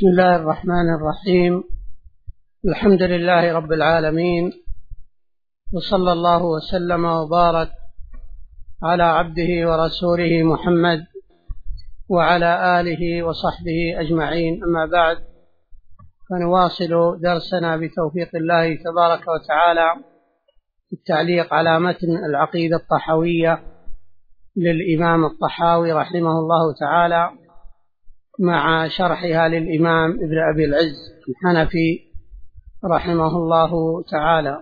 بسم الله الرحمن الرحيم. الحمد لله رب العالمين، وصلى الله وسلم وبارك على عبده ورسوله محمد وعلى آله وصحبه أجمعين. أما بعد، فنواصل درسنا بتوفيق الله تبارك وتعالى التعليق على متن العقيدة الطحاوية للإمام الطحاوي رحمه الله تعالى، مع شرحها للإمام ابن أبي العز الحنفي رحمه الله تعالى.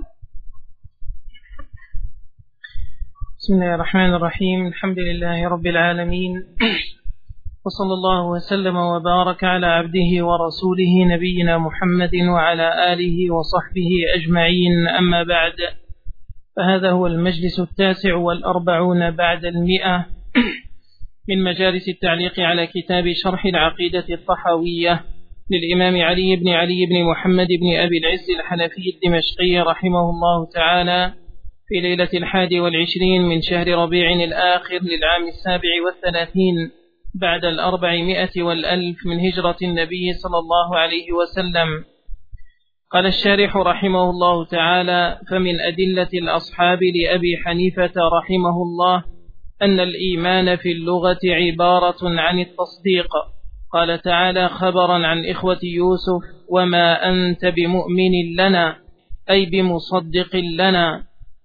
بسم الله الرحمن الرحيم. الحمد لله رب العالمين، وصلى الله وسلم وبارك على عبده ورسوله نبينا محمد وعلى آله وصحبه أجمعين. أما بعد، فهذا هو المجلس 49 بعد 100 من مجالس التعليق على كتاب شرح العقيدة الطحاوية للإمام علي بن محمد بن أبي العز الحنفي الدمشقي رحمه الله تعالى، في ليلة 21 من شهر ربيع الآخر للعام 37 بعد 400 والألف من هجرة النبي صلى الله عليه وسلم. قال الشارح رحمه الله تعالى: فمن أدلة الأصحاب لأبي حنيفة رحمه الله أن الإيمان في اللغة عبارة عن التصديق. قال تعالى خبرا عن إخوة يوسف: وما أنت بمؤمن لنا، أي بمصدق لنا.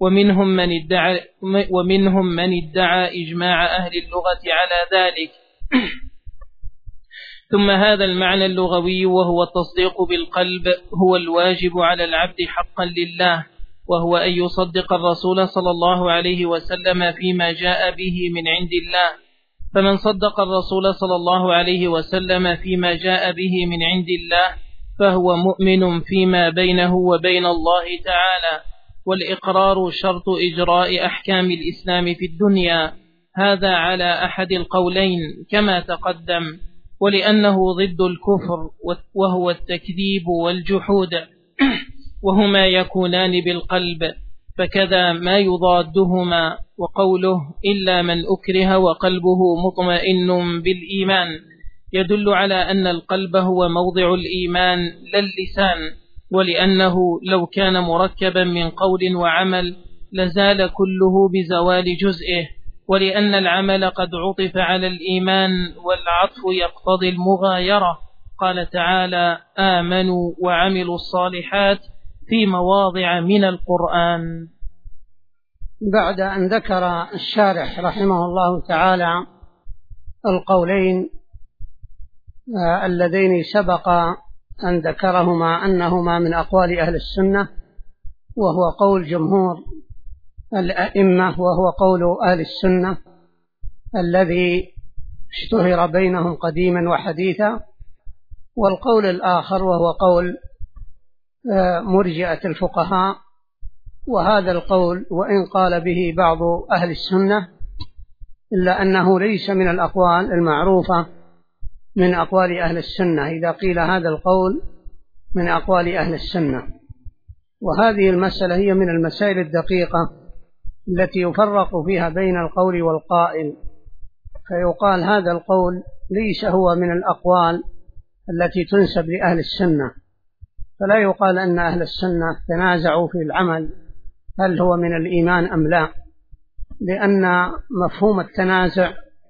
ومنهم من ادعى إجماع أهل اللغة على ذلك. ثم هذا المعنى اللغوي، وهو التصديق بالقلب، هو الواجب على العبد حقا لله، وهو أن يصدق الرسول صلى الله عليه وسلم فيما جاء به من عند الله. فمن صدق الرسول صلى الله عليه وسلم فيما جاء به من عند الله فهو مؤمن فيما بينه وبين الله تعالى. والإقرار شرط إجراء أحكام الإسلام في الدنيا، هذا على أحد القولين كما تقدم، ولأنه ضد الكفر وهو التكذيب والجحود، وهما يكونان بالقلب، فكذا ما يضادهما. وقوله إلا من أكره وقلبه مطمئن بالإيمان يدل على أن القلب هو موضع الإيمان لا اللسان، ولأنه لو كان مركبا من قول وعمل لزال كله بزوال جزئه، ولأن العمل قد عطف على الإيمان، والعطف يقتضي المغايرة. قال تعالى: آمنوا وعملوا الصالحات في مواضع من القرآن. بعد أن ذكر الشارح رحمه الله تعالى القولين اللذين سبق أن ذكرهما أنهما من أقوال أهل السنة، وهو قول جمهور الأئمة، وهو قول أهل السنة الذي اشتهر بينهم قديما وحديثا، والقول الآخر وهو قول مرجئة الفقهاء. وهذا القول وإن قال به بعض أهل السنة، إلا أنه ليس من الأقوال المعروفة من أقوال أهل السنة إذا قيل هذا القول من أقوال أهل السنة. وهذه المسألة هي من المسائل الدقيقة التي يفرق فيها بين القول والقائل، فيقال هذا القول ليس هو من الأقوال التي تنسب لأهل السنة، فلا يقال أن أهل السنة تنازعوا في العمل هل هو من الإيمان أم لا، لأن مفهوم التنازع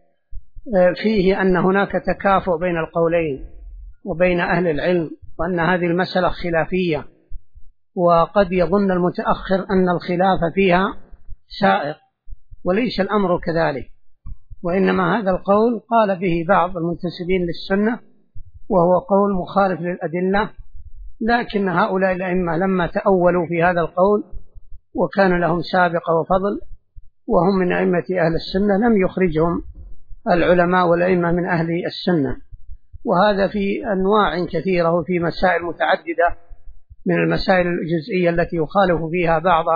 فيه أن هناك تكافؤ بين القولين وبين أهل العلم، وأن هذه المسألة خلافية، وقد يظن المتأخر أن الخلاف فيها سائق، وليس الأمر كذلك، وإنما هذا القول قال به بعض المنتسبين للسنة، وهو قول مخالف للأدلة، لكن هؤلاء الأئمة لما تأولوا في هذا القول وكان لهم سابقة وفضل وهم من أئمة أهل السنة لم يخرجهم العلماء والأئمة من أهل السنة. وهذا في أنواع كثيرة وفي مسائل متعددة من المسائل الجزئية التي يخالف فيها بعض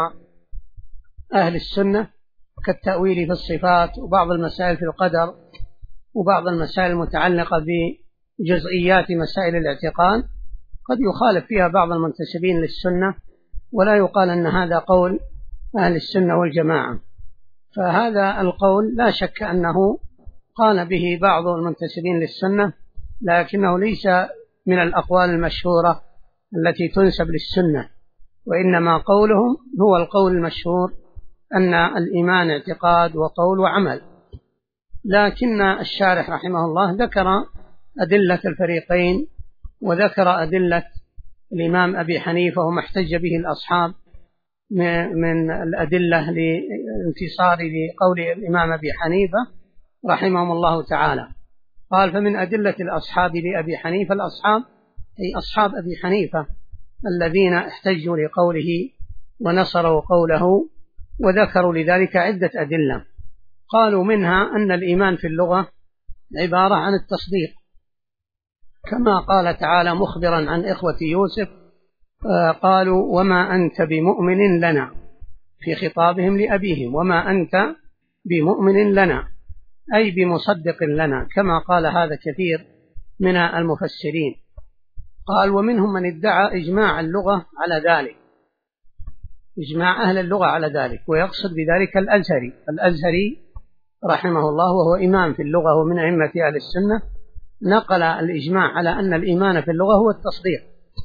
أهل السنة، كالتأويل في الصفات، وبعض المسائل في القدر، وبعض المسائل المتعلقة بجزئيات مسائل الاعتقاد قد يخالف فيها بعض المنتسبين للسنة، ولا يقال أن هذا قول أهل السنة والجماعة. فهذا القول لا شك أنه قال به بعض المنتسبين للسنة، لكنه ليس من الأقوال المشهورة التي تنسب للسنة، وإنما قولهم هو القول المشهور أن الإيمان اعتقاد وقول وعمل. لكن الشارح رحمه الله ذكر أدلة الفريقين، وذكر أدلة الإمام أبي حنيفة وما احتج به الأصحاب من الأدلة لانتصار لقول الإمام أبي حنيفة رحمهم الله تعالى. قال: فمن أدلة الأصحاب لأبي حنيفة، الأصحاب أي أصحاب أبي حنيفة الذين احتجوا لقوله ونصروا قوله، وذكروا لذلك عدة أدلة. قالوا: منها أن الإيمان في اللغة عبارة عن التصديق، كما قال تعالى مخبرا عن إخوة يوسف: قالوا: وما أنت بمؤمن لنا، في خطابهم لأبيهم: وما أنت بمؤمن لنا، أي بمصدق لنا، كما قال هذا كثير من المفسرين. قال: ومنهم من ادعى إجماع اللغة على ذلك، إجماع أهل اللغة على ذلك، ويقصد بذلك الأزهري رحمه الله، وهو إمام في اللغة ومن أئمة أهل السنة، نقل الإجماع على أن الإيمان في اللغة هو التصديق.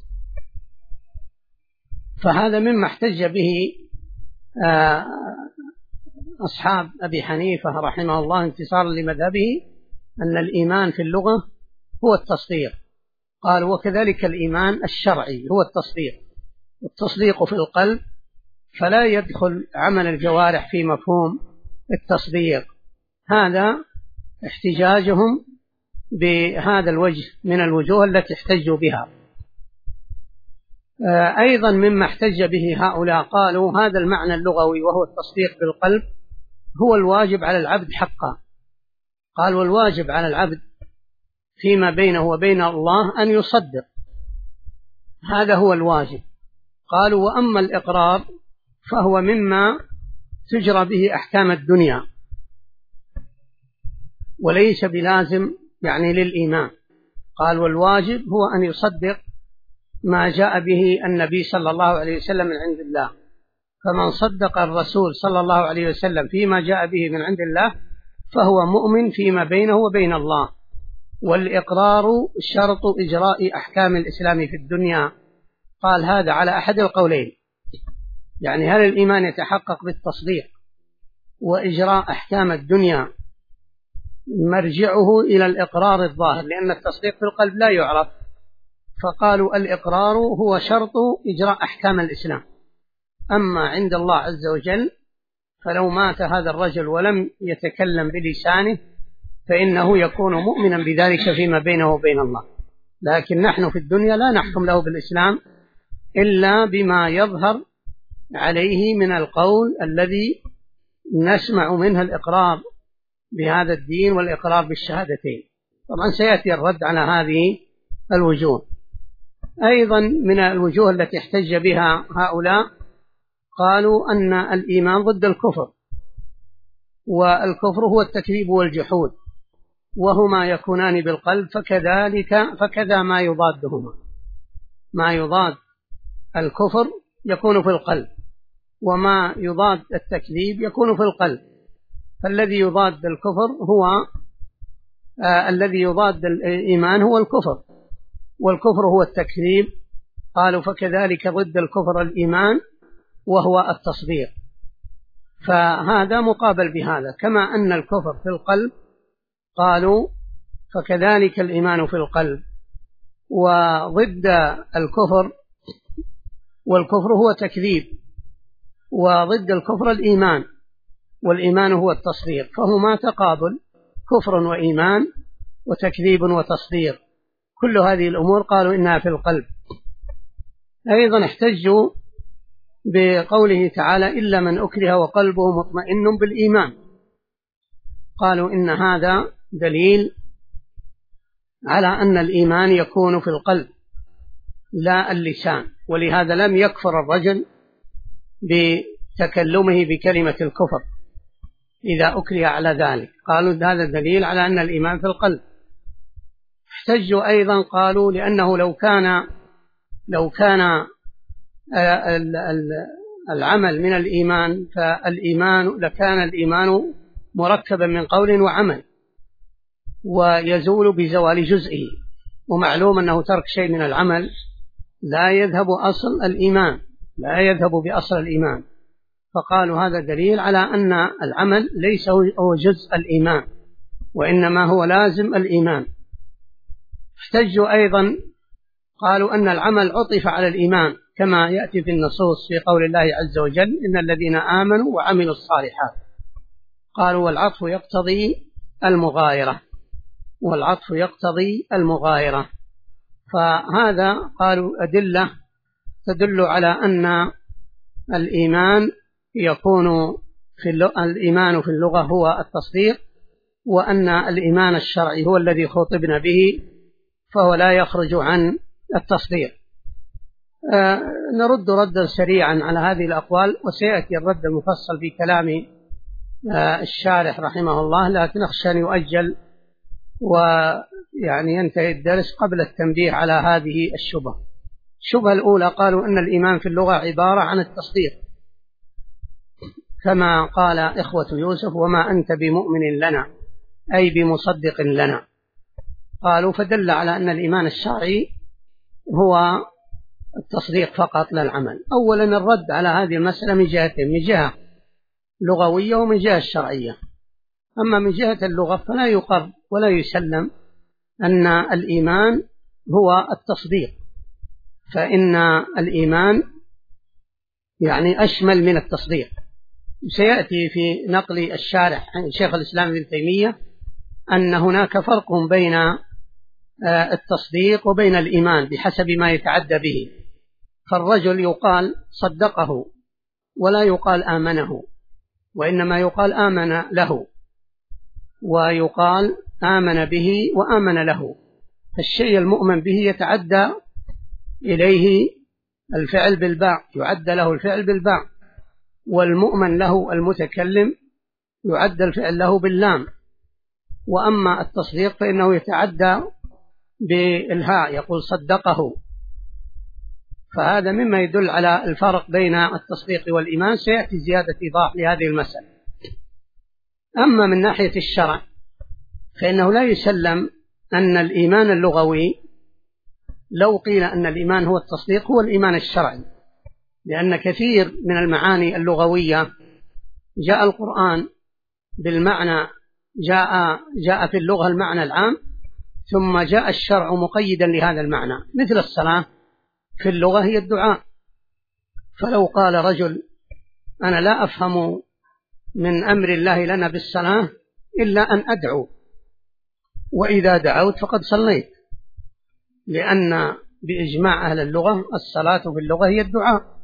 فهذا مما احتج به أصحاب أبي حنيفة رحمه الله انتصارا لمذهبه، أن الإيمان في اللغة هو التصديق. قال: وكذلك الإيمان الشرعي هو التصديق، والتصديق في القلب، فلا يدخل عمل الجوارح في مفهوم التصديق. هذا احتجاجهم بهذا الوجه من الوجوه التي احتجوا بها. أيضا مما احتج به هؤلاء، قالوا: هذا المعنى اللغوي وهو التصديق بالقلب هو الواجب على العبد حقا. قال: والواجب على العبد فيما بينه وبين الله أن يصدق، هذا هو الواجب. قالوا: وأما الإقرار فهو مما تجرى به أحكام الدنيا، وليس بلازم يعني للإيمان. قال: والواجب هو أن يصدق ما جاء به النبي صلى الله عليه وسلم من عند الله، فمن صدق الرسول صلى الله عليه وسلم فيما جاء به من عند الله فهو مؤمن فيما بينه وبين الله. والإقرار شرط إجراء أحكام الإسلام في الدنيا. قال: هذا على أحد القولين، يعني هل الإيمان يتحقق بالتصديق وإجراء أحكام الدنيا، مرجعه إلى الإقرار الظاهر، لأن التصديق في القلب لا يعرف. فقالوا: الإقرار هو شرط إجراء أحكام الإسلام، أما عند الله عز وجل فلو مات هذا الرجل ولم يتكلم بلسانه فإنه يكون مؤمنا بذلك فيما بينه وبين الله. لكن نحن في الدنيا لا نحكم له بالإسلام إلا بما يظهر عليه من القول الذي نسمع منه الإقرار بهذا الدين والإقرار بالشهادتين. طبعا سيأتي الرد على هذه الوجوه. أيضا من الوجوه التي احتج بها هؤلاء، قالوا أن الإيمان ضد الكفر، والكفر هو التكذيب والجحود، وهما يكونان بالقلب، فكذا ما يضادهما، ما يضاد الكفر يكون في القلب، وما يضاد التكذيب يكون في القلب. فالذي يضاد الكفر هو الذي يضاد الإيمان هو الكفر، والكفر هو التكذيب. قالوا: فكذلك ضد الكفر الإيمان وهو التصديق. فهذا مقابل بهذا، كما أن الكفر في القلب قالوا فكذلك الإيمان في القلب، وضد الكفر، والكفر هو تكذيب، وضد الكفر الإيمان، والإيمان هو التصديق، فهما تقابل، كفر وإيمان وتكذيب وتصديق. كل هذه الأمور قالوا إنها في القلب. أيضا احتجوا بقوله تعالى: إلا من أكره وقلبه مطمئن بالإيمان. قالوا إن هذا دليل على أن الإيمان يكون في القلب لا اللسان، ولهذا لم يكفر الرجل بتكلمه بكلمة الكفر إذا أكره على ذلك. قالوا هذا دليل على أن الإيمان في القلب. احتجوا أيضا، قالوا لأنه لو كان العمل من الإيمان لكان الإيمان مركبا من قول وعمل، ويزول بزوال جزئه. ومعلوم أنه ترك شيء من العمل لا يذهب بأصل الإيمان، فقالوا هذا دليل على أن العمل ليس هو جزء الإيمان، وإنما هو لازم الإيمان. احتجوا أيضا قالوا أن العمل عطف على الإيمان كما يأتي في النصوص في قول الله عز وجل إن الذين آمنوا وعملوا الصالحات. قالوا والعطف يقتضي المغايرة. فهذا قالوا أدلة تدل على أن الإيمان في اللغة هو التصديق، وأن الإيمان الشرعي هو الذي خطبنا به، فهو لا يخرج عن التصديق. نرد ردا سريعا على هذه الأقوال، وسيأتي الرد المفصل في كلام الشارح رحمه الله، لكن أخشى أن يؤجل ويعني ينتهي الدرس قبل التنبيه على هذه الشبهة. الشبهة الأولى قالوا أن الإيمان في اللغة عبارة عن التصديق، كما قال إخوة يوسف وما أنت بمؤمن لنا أي بمصدق لنا. قالوا فدل على أن الإيمان الشرعي هو التصديق فقط لا العمل. أولا الرد على هذه المسألة من جهتين، من جهة لغوية ومن جهة الشرعية. أما من جهة اللغة فلا يقر ولا يسلم أن الإيمان هو التصديق، فإن الإيمان يعني أشمل من التصديق. سيأتي في نقل الشارح شيخ الإسلام ابن تيمية أن هناك فرق بين التصديق وبين الإيمان بحسب ما يتعدى به. فالرجل يقال صدقه ولا يقال آمنه، وإنما يقال آمن له، ويقال آمن به وآمن له. فالشيء المؤمن به يتعدى إليه الفعل بالباء، يعد له الفعل بالباء، والمؤمن له المتكلم يعد الفعل له باللام. وأما التصديق فإنه يتعدى بالهاء، يقول صدقه. فهذا مما يدل على الفرق بين التصديق والإيمان. سيأتي زيادة إيضاح لهذه المسألة. أما من ناحية الشرع فإنه لا يسلم أن الإيمان اللغوي، لو قيل أن الإيمان هو التصديق، هو الإيمان الشرعي، لأن كثير من المعاني اللغوية جاء القرآن بالمعنى، جاء في اللغة المعنى العام، ثم جاء الشرع مقيدا لهذا المعنى. مثل الصلاة في اللغة هي الدعاء، فلو قال رجل أنا لا أفهم من أمر الله لنا بالصلاة إلا أن أدعو، وإذا دعوت فقد صليت، لأن بإجماع أهل اللغة الصلاة في اللغة هي الدعاء،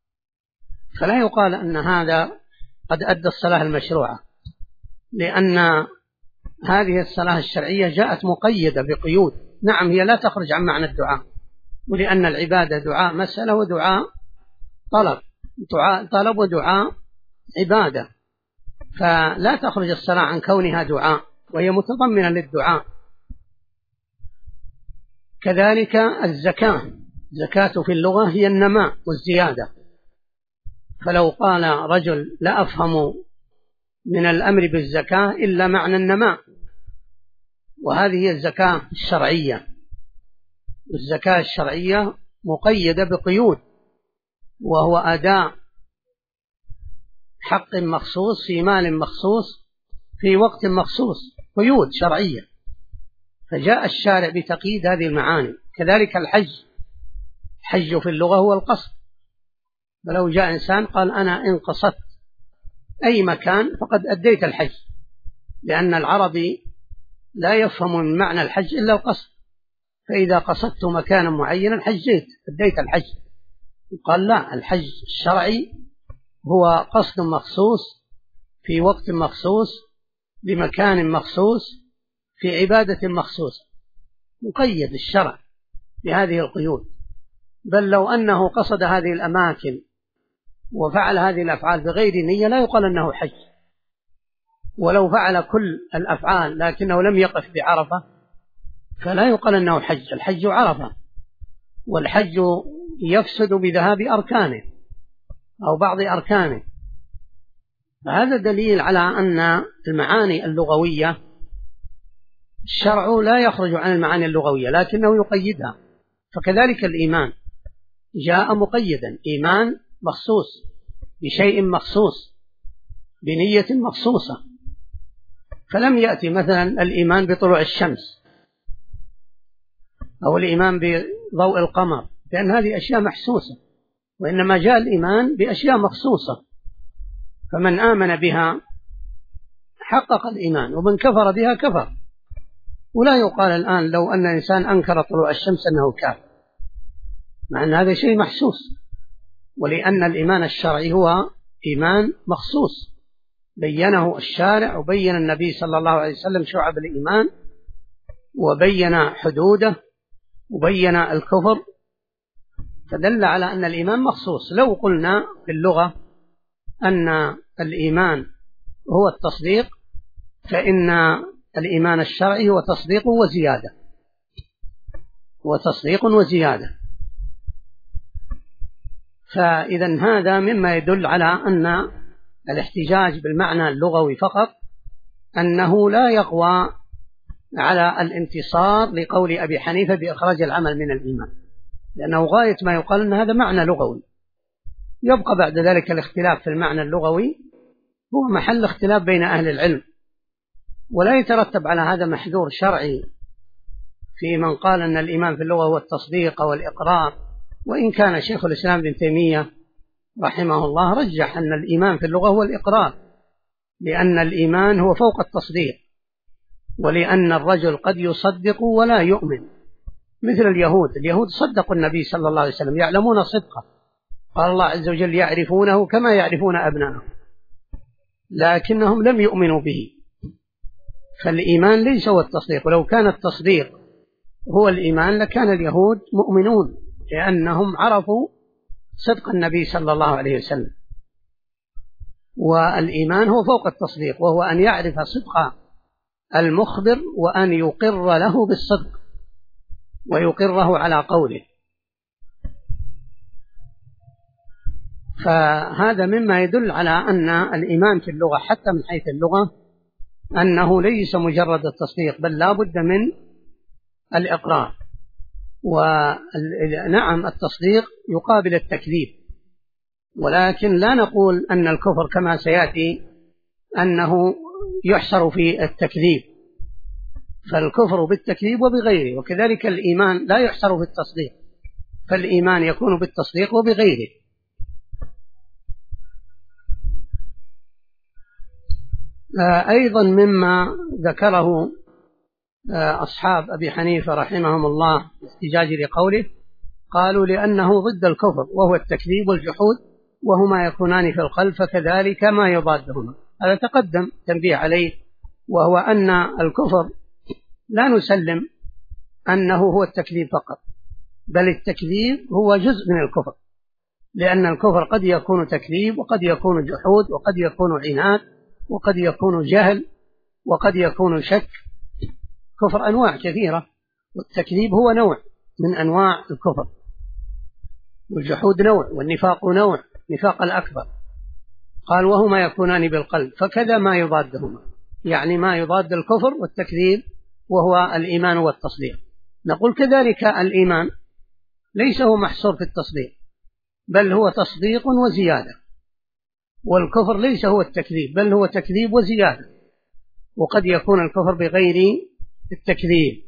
فلا يقال أن هذا قد أدى الصلاة المشروعة، لأن هذه الصلاة الشرعية جاءت مقيدة بقيود. نعم هي لا تخرج عن معنى الدعاء، ولأن العبادة دعاء مسألة ودعاء طلب، دعاء طلب ودعاء عبادة، فلا تخرج الصلاة عن كونها دعاء، وهي متضمنة للدعاء. كذلك الزكاة في اللغة هي النماء والزيادة، فلو قال رجل لا أفهم من الأمر بالزكاة إلا معنى النماء، وهذه هي الزكاة الشرعية. والزكاة الشرعية مقيدة بقيود، وهو أداء حق مخصوص في مال مخصوص في وقت مخصوص، قيود شرعية، فجاء الشارع بتقييد هذه المعاني. كذلك الحج في اللغة هو القصد، فلو جاء إنسان قال أنا إن قصدت أي مكان فقد أديت الحج، لأن العربي لا يفهم من معنى الحج إلا القصد، فإذا قصدت مكانا معينا حجيت أديت الحج. قال لا، الحج الشرعي هو قصد مخصوص في وقت مخصوص بمكان مخصوص في عبادة مخصوص، مقيد الشرع بهذه القيود. بل لو أنه قصد هذه الأماكن وفعل هذه الأفعال بغير نية لا يقال أنه حج، ولو فعل كل الأفعال لكنه لم يقف بعرفة فلا يقال أنه حج. الحج عرفة، والحج يفسد بذهاب أركانه أو بعض أركانه. فهذا دليل على أن المعاني اللغوية الشرع لا يخرج عن المعاني اللغوية لكنه يقيدها، فكذلك الإيمان جاء مقيدا، إيمان مخصوص بشيء مخصوص بنية مخصوصة، فلم يأتي مثلا الإيمان بطلوع الشمس أو الإيمان بضوء القمر، لأن هذه أشياء محسوسة، وإنما جاء الإيمان بأشياء مخصوصة، فمن آمن بها حقق الإيمان ومن كفر بها كفر. ولا يقال الآن لو أن إنسان أنكر طلوع الشمس أنه كافر، مع أن هذا شيء محسوس، ولأن الإيمان الشرعي هو إيمان مخصوص بينه الشارع وبين النبي صلى الله عليه وسلم شعب الإيمان وبين حدوده وبين الكفر، فدل على أن الإيمان مخصوص. لو قلنا في اللغة أن الإيمان هو التصديق، فإن الإيمان الشرعي هو تصديق وزيادة، وتصديق وزيادة. فإذا هذا مما يدل على أن الاحتجاج بالمعنى اللغوي فقط أنه لا يقوى على الانتصار لقول أبي حنيفة بإخراج العمل من الإيمان، لأنه غاية ما يقال أن هذا معنى لغوي. يبقى بعد ذلك الاختلاف في المعنى اللغوي هو محل اختلاف بين أهل العلم، ولا يترتب على هذا محذور شرعي في من قال أن الإيمان في اللغة هو التصديق والإقرار، وإن كان شيخ الإسلام ابن تيمية رحمه الله رجح أن الإيمان في اللغة هو الإقرار، لأن الإيمان هو فوق التصديق، ولأن الرجل قد يصدق ولا يؤمن، مثل اليهود صدقوا النبي صلى الله عليه وسلم، يعلمون صدقه، قال الله عز وجل يعرفونه كما يعرفون أبنائهم، لكنهم لم يؤمنوا به. فالإيمان ليس هو التصديق، ولو كان التصديق هو الإيمان لكان اليهود مؤمنون، لأنهم عرفوا صدق النبي صلى الله عليه وسلم. والإيمان هو فوق التصديق، وهو أن يعرف صدق المخبر وأن يقر له بالصدق ويقره على قوله. فهذا مما يدل على أن الإيمان في اللغة حتى من حيث اللغة أنه ليس مجرد التصديق، بل لا بد من الإقرار. ونعم التصديق يقابل التكذيب، ولكن لا نقول أن الكفر كما سيأتي أنه يحصر في التكذيب، فالكفر بالتكذيب وبغيره، وكذلك الإيمان لا يحصر في التصديق، فالإيمان يكون بالتصديق وبغيره. أيضا مما ذكره أصحاب أبي حنيفة رحمهم الله احتجاج لقوله، قالوا لأنه ضد الكفر وهو التكذيب والجحود، وهما يكونان في القلب فكذلك ما يضادهما. هذا تقدم تنبيه عليه، وهو أن الكفر لا نسلم أنه هو التكذيب فقط، بل التكذيب هو جزء من الكفر، لأن الكفر قد يكون تكذيب وقد يكون جحود وقد يكون عناد وقد يكون جهل وقد يكون شك. كفر أنواع كثيرة، والتكذيب هو نوع من أنواع الكفر، والجحود نوع، والنفاق نوع، نفاق الأكبر. قال وهما يكونان بالقلب فكذا ما يضادهما، يعني ما يضاد الكفر والتكذيب وهو الإيمان والتصديق. نقول كذلك الإيمان ليس هو محصور في التصديق، بل هو تصديق وزيادة، والكفر ليس هو التكذيب، بل هو تكذيب وزيادة، وقد يكون الكفر بغير التكذيب.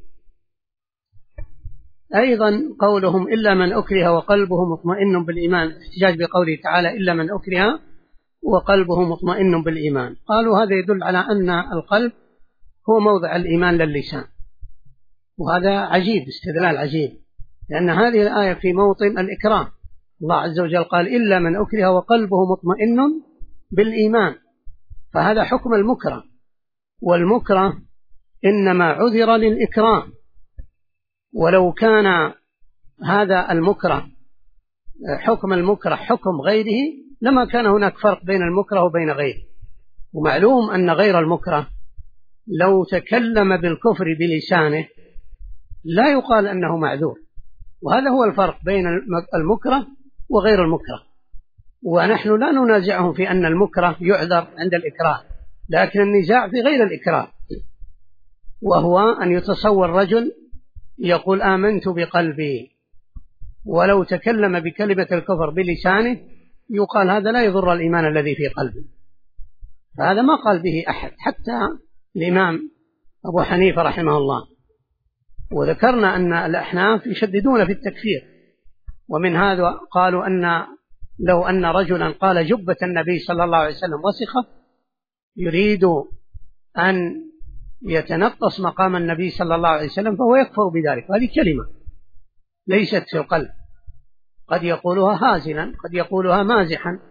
أيضا قولهم إلا من أكره وقلبه مطمئن بالإيمان، احتجاج بقوله تعالى إلا من أكره وقلبه مطمئن بالإيمان، قالوا هذا يدل على أن القلب هو موضع الإيمان للسان، وهذا عجيب، استدلال عجيب، لأن هذه الآية في موطن الإكراه. الله عز وجل قال إلا من أكره وقلبه مطمئن بالإيمان، فهذا حكم المكره، والمكره إنما عذر للإكراه، ولو كان هذا المكره حكم المكره حكم غيره لما كان هناك فرق بين المكره وبين غيره. ومعلوم أن غير المكره لو تكلم بالكفر بلسانه لا يقال أنه معذور، وهذا هو الفرق بين المكره وغير المكره. ونحن لا ننازعهم في أن المكره يعذر عند الإكراه، لكن النزاع في غير الإكراه، وهو أن يتصور رجل يقول آمنت بقلبي، ولو تكلم بكلمة الكفر بلسانه يقال هذا لا يضر الإيمان الذي في قلبه. فهذا ما قال به أحد حتى الإمام أبو حنيفة رحمه الله. وذكرنا أن الأحناف يشددون في التكفير، ومن هذا قالوا أن لو أن رجلا قال جبة النبي صلى الله عليه وسلم وسخة يريد أن يتنقص مقام النبي صلى الله عليه وسلم فهو يكفر بذلك. هذه كلمة ليست في القلب، قد يقولها هازلا، قد يقولها مازحا.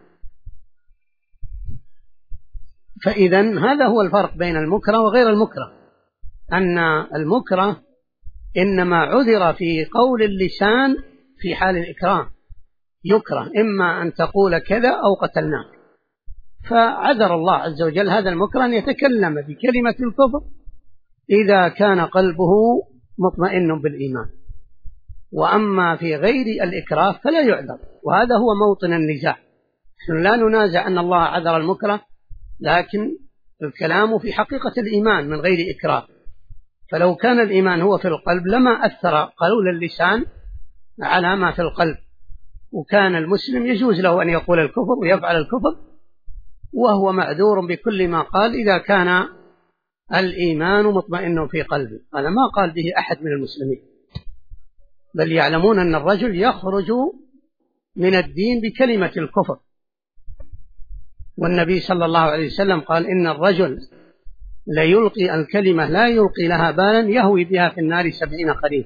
فإذن هذا هو الفرق بين المكره وغير المكره، أن المكره إنما عذر في قول اللسان في حال الإكراه، يكره إما أن تقول كذا أو قتلناك، فعذر الله عز وجل هذا المكره أن يتكلم بكلمة الكفر إذا كان قلبه مطمئن بالإيمان. وأما في غير الإكراه فلا يعذر، وهذا هو موطن النزاع. نحن لا ننازع أن الله عذر المكره، لكن الكلام في حقيقة الإيمان من غير إكراه. فلو كان الإيمان هو في القلب لما أثر قول اللسان على ما في القلب، وكان المسلم يجوز له أن يقول الكفر ويفعل الكفر وهو معذور بكل ما قال إذا كان الإيمان مطمئن في قلبه. هذا ما قال به أحد من المسلمين، بل يعلمون أن الرجل يخرج من الدين بكلمة الكفر. والنبي صلى الله عليه وسلم قال إن الرجل لا يلقي الكلمة لا يلقي لها بالا يهوي بها في النار 70 خريف.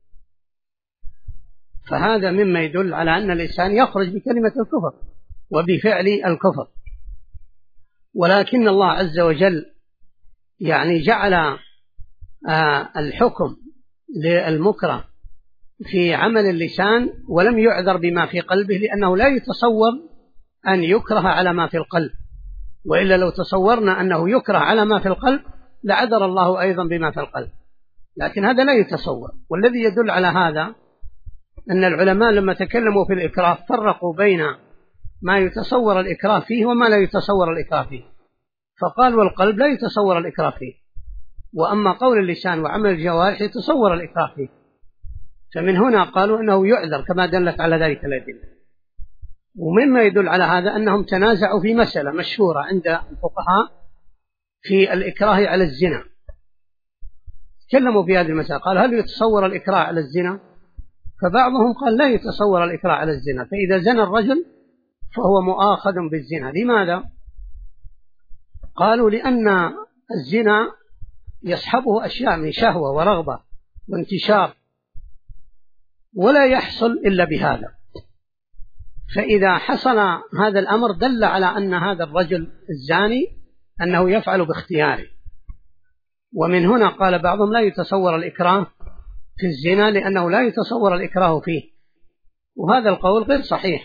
فهذا مما يدل على أن الإنسان يخرج بكلمة الكفر وبفعل الكفر. ولكن الله عز وجل يعني جعل الحكم للمكره في عمل اللسان ولم يعذر بما في قلبه، لأنه لا يتصور أن يكره على ما في القلب، وإلا لو تصورنا أنه يكره على ما في القلب لعذر الله أيضا بما في القلب، لكن هذا لا يتصور. والذي يدل على هذا أن العلماء لما تكلموا في الإكراه فرقوا بين ما يتصور الإكراه فيه وما لا يتصور الإكراه فيه، فقال والقلب لا يتصور الإكراه فيه، وأما قول اللسان وعمل الجوارح يتصور الإكراه فيه. فمن هنا قالوا أنه يعذر كما دلت على ذلك الأدلة. ومما يدل على هذا أنهم تنازعوا في مسألة مشهورة عند الفقهاء في الإكراه على الزنا. تكلموا في هذه المسألة، قال هل يتصور الإكراه على الزنا؟ فبعضهم قال لا يتصور الإكراه على الزنا، فإذا زنى الرجل فهو مؤاخذ بالزنا. لماذا؟ قالوا لأن الزنا يصحبه أشياء من شهوة ورغبة وانتشار، ولا يحصل إلا بهذا. فإذا حصل هذا الأمر دل على أن هذا الرجل الزاني أنه يفعل باختياره. ومن هنا قال بعضهم لا يتصور الإكراه في الزنا لأنه لا يتصور الإكراه فيه، وهذا القول غير صحيح.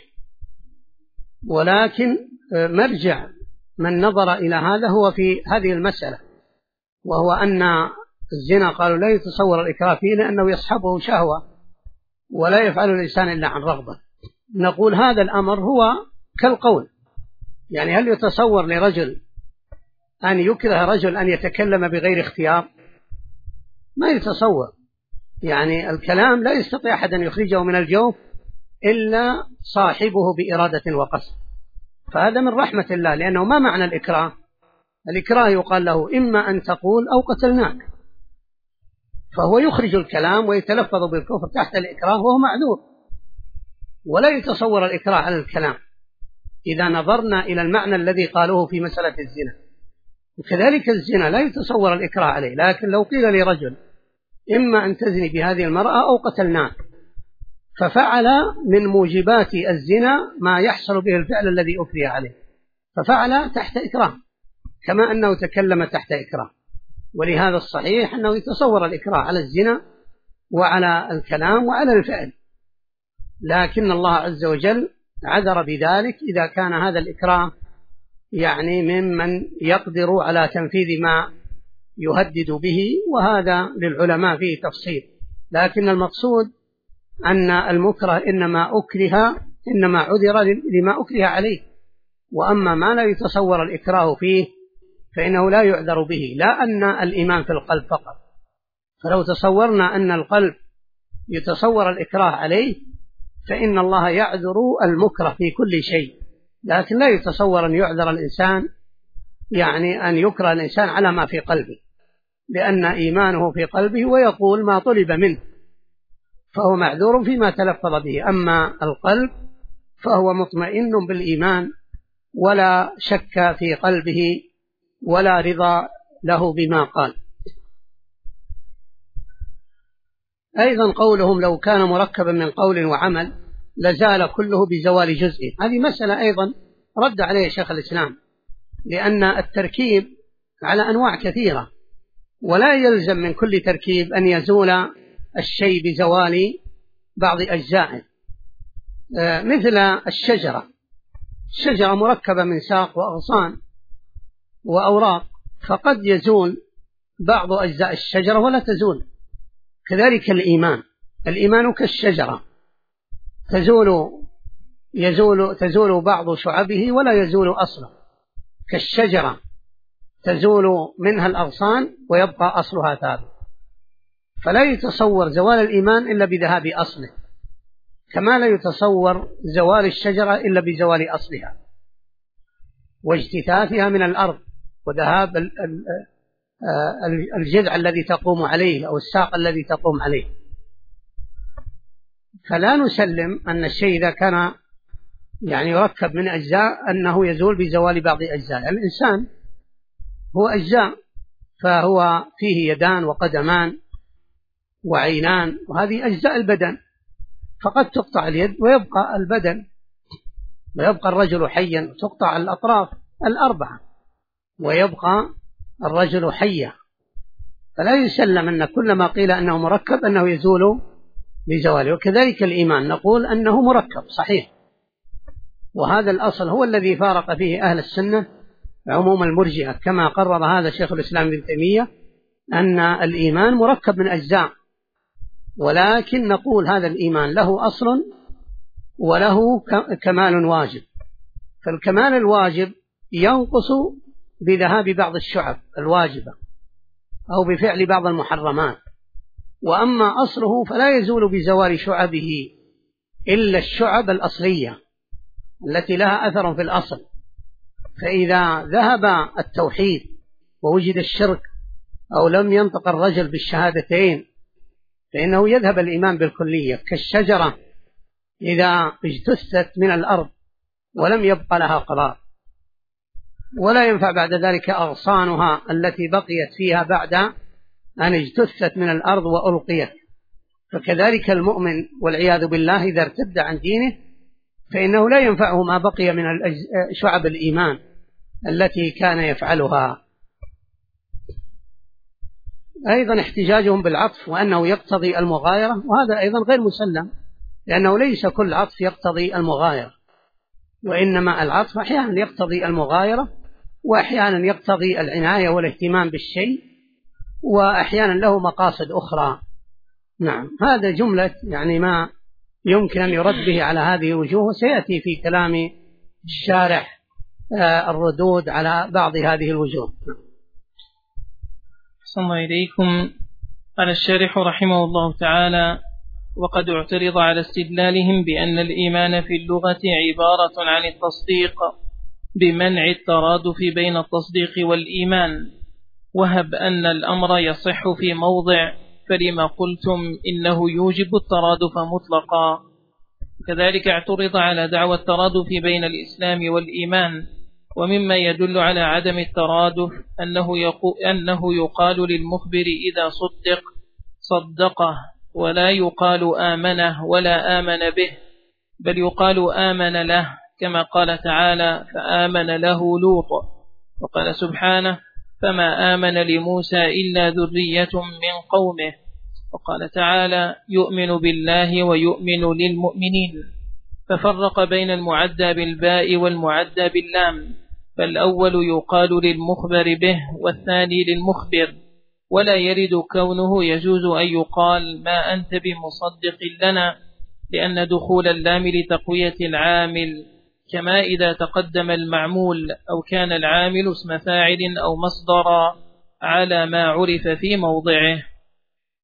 ولكن مرجع من نظر إلى هذا هو في هذه المسألة، وهو أن الزنا قالوا لا يتصور الإكراه فيه لأنه يصحبه شهوة ولا يفعل الإنسان إلا عن رغبة. نقول هذا الأمر هو كالقول، يعني هل يتصور لرجل أن يكره رجل أن يتكلم بغير اختيار؟ ما يتصور، يعني الكلام لا يستطيع أحد أن يخرجه من الجوف إلا صاحبه بإرادة وقصد. فهذا من رحمة الله، لأنه ما معنى الإكراه؟ الإكراه يقال له إما أن تقول أو قتلناك، فهو يخرج الكلام ويتلفظ بالكفر تحت الإكراه وهو معذور، ولا يتصور الإكراه على الكلام إذا نظرنا إلى المعنى الذي قالوه في مسألة الزنا. وكذلك الزنا لا يتصور الإكراه عليه، لكن لو قيل لرجل إما أن تزني بهذه المرأة أو قتلناك، ففعل من موجبات الزنا ما يحصل به الفعل الذي أكره عليه، ففعل تحت إكراه كما أنه تكلم تحت إكراه. ولهذا الصحيح أنه يتصور الإكراه على الزنا وعلى الكلام وعلى الفعل، لكن الله عز وجل عذر بذلك إذا كان هذا الإكراه يعني ممن يقدر على تنفيذ ما يهدد به، وهذا للعلماء فيه تفصيل. لكن المقصود أن المكره إنما عذر لما أكره عليه، وأما ما لا يتصور الإكراه فيه فإنه لا يعذر به، لا أن الإيمان في القلب فقط، فلو تصورنا أن القلب يتصور الإكراه عليه فإن الله يعذر المكره في كل شيء، لكن لا يتصور أن يعذر الإنسان، يعني أن يكره الإنسان على ما في قلبه، لأن إيمانه في قلبه ويقول ما طلب منه، فهو معذور فيما تلفظ به. أما القلب فهو مطمئن بالإيمان ولا شك في قلبه ولا رضا له بما قال. أيضا قولهم لو كان مركبا من قول وعمل لزال كله بزوال جزئه، هذه مسألة أيضا رد عليه شيخ الإسلام، لأن التركيب على أنواع كثيرة، ولا يلزم من كل تركيب أن يزول الشيء بزوال بعض أجزائه. مثل الشجرة مركبة من ساق وأغصان وأوراق، فقد يزول بعض أجزاء الشجرة ولا تزول. كذلك الإيمان كالشجرة تزول بعض شعبه ولا يزول أصله، كالشجرة تزول منها الأغصان ويبقى أصلها ثابت، فلا يتصور زوال الإيمان إلا بذهاب أصله، كما لا يتصور زوال الشجرة إلا بزوال أصلها واجتثاثها من الأرض وذهاب الجذع الذي تقوم عليه أو الساق الذي تقوم عليه. فلا نسلم أن الشيء إذا كان يعني يركب من أجزاء أنه يزول بزوال بعض أجزاء. الإنسان هو أجزاء، فهو فيه يدان وقدمان وعينان، وهذه أجزاء البدن، فقد تقطع اليد ويبقى البدن ويبقى الرجل حيا، تقطع الأطراف الأربعة ويبقى الرجل حيا. فلا يسلم أن كل ما قيل أنه مركب أنه يزول بزواله. وكذلك الإيمان نقول أنه مركب صحيح، وهذا الأصل هو الذي فارق فيه أهل السنة عموم المرجئة، كما قرر هذا شيخ الإسلام ابن تيمية أن الإيمان مركب من أجزاء، ولكن نقول هذا الإيمان له أصل وله كمال واجب، فالكمال الواجب ينقص بذهاب بعض الشعب الواجبة أو بفعل بعض المحرمات، وأما أصله فلا يزول بزوال شعبه إلا الشعب الأصلية التي لها أثر في الأصل. فإذا ذهب التوحيد ووجد الشرك أو لم ينطق الرجل بالشهادتين فإنه يذهب الإيمان بالكلية، كالشجرة إذا اجتثت من الأرض ولم يبقى لها قرار، ولا ينفع بعد ذلك أغصانها التي بقيت فيها بعد أن اجتثت من الأرض وألقيت. فكذلك المؤمن والعياذ بالله إذا ارتد عن دينه فإنه لا ينفعه ما بقي من شعب الإيمان التي كان يفعلها. أيضا احتجاجهم بالعطف وأنه يقتضي المغايرة، وهذا أيضا غير مسلم، لأنه ليس كل عطف يقتضي المغايرة، وإنما العطف أحيانا يقتضي المغايرة، وأحيانا يقتضي العناية والاهتمام بالشيء، وأحيانا له مقاصد أخرى. نعم، هذا جملة يعني ما يمكن أن يرد به على هذه الوجوه، وسيأتي في كلام الشارح الردود على بعض هذه الوجوه. صلى الله إليكم. قال الشارح رحمه الله تعالى: وقد اعترض على استدلالهم بأن الإيمان في اللغة عبارة عن التصديق بمنع الترادف بين التصديق والإيمان، وهب أن الأمر يصح في موضع فلما قلتم إنه يوجب الترادف مطلقا. كذلك اعترض على دعوى الترادف بين الإسلام والإيمان، ومما يدل على عدم الترادف أنه يقال للمخبر إذا صدقه، ولا يقال آمنه ولا آمن به، بل يقال آمن له، كما قال تعالى: فآمن له لوط. وقال سبحانه: فما آمن لموسى إلا ذرية من قومه. وقال تعالى: يؤمن بالله ويؤمن للمؤمنين، ففرق بين المعدى بالباء والمعدى باللام، فالأول يقال للمخبر به والثاني للمخبر، ولا يرد كونه يجوز أن يقال ما أنت بمصدق لنا، لأن دخول اللام لتقوية العامل، كما إذا تقدم المعمول أو كان العامل اسم فاعل أو مصدرا على ما عرف في موضعه.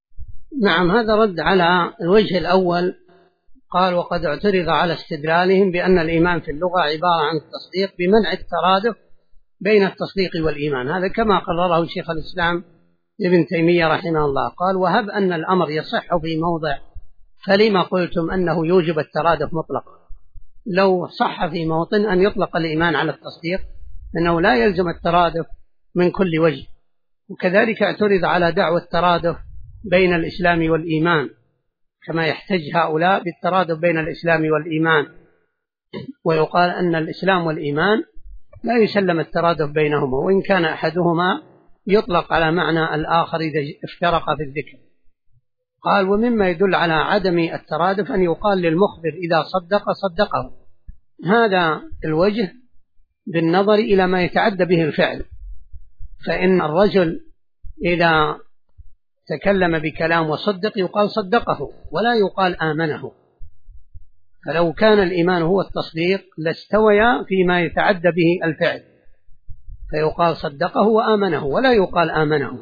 نعم، هذا رد على الوجه الأول. قال: وقد اعترض على استدلالهم بأن الإيمان في اللغة عبارة عن التصديق بمنع الترادف بين التصديق والإيمان. هذا كما قرره شيخ الإسلام ابن تيمية رحمه الله. قال: وهب أن الأمر يصح في موضع، فلما قلتم أنه يوجب الترادف مطلقا؟ لو صح في موطن أن يطلق الإيمان على التصديق أنه لا يلزم الترادف من كل وجه. وكذلك اعترض على دعوى الترادف بين الإسلام والإيمان، كما يحتج هؤلاء بالترادف بين الإسلام والإيمان، ويقال أن الإسلام والإيمان لا يسلم الترادف بينهما، وإن كان أحدهما يطلق على معنى الآخر إذا افترق في الذكر. قال: ومما يدل على عدم الترادف أن يقال للمخبر إذا صدق صدقه. هذا الوجه بالنظر إلى ما يتعدى به الفعل، فإن الرجل إذا تكلم بكلام وصدق يقال صدقه ولا يقال آمنه. فلو كان الإيمان هو التصديق لاستويا فيما يتعدى به الفعل، فيقال صدقه وآمنه ولا يقال آمنه،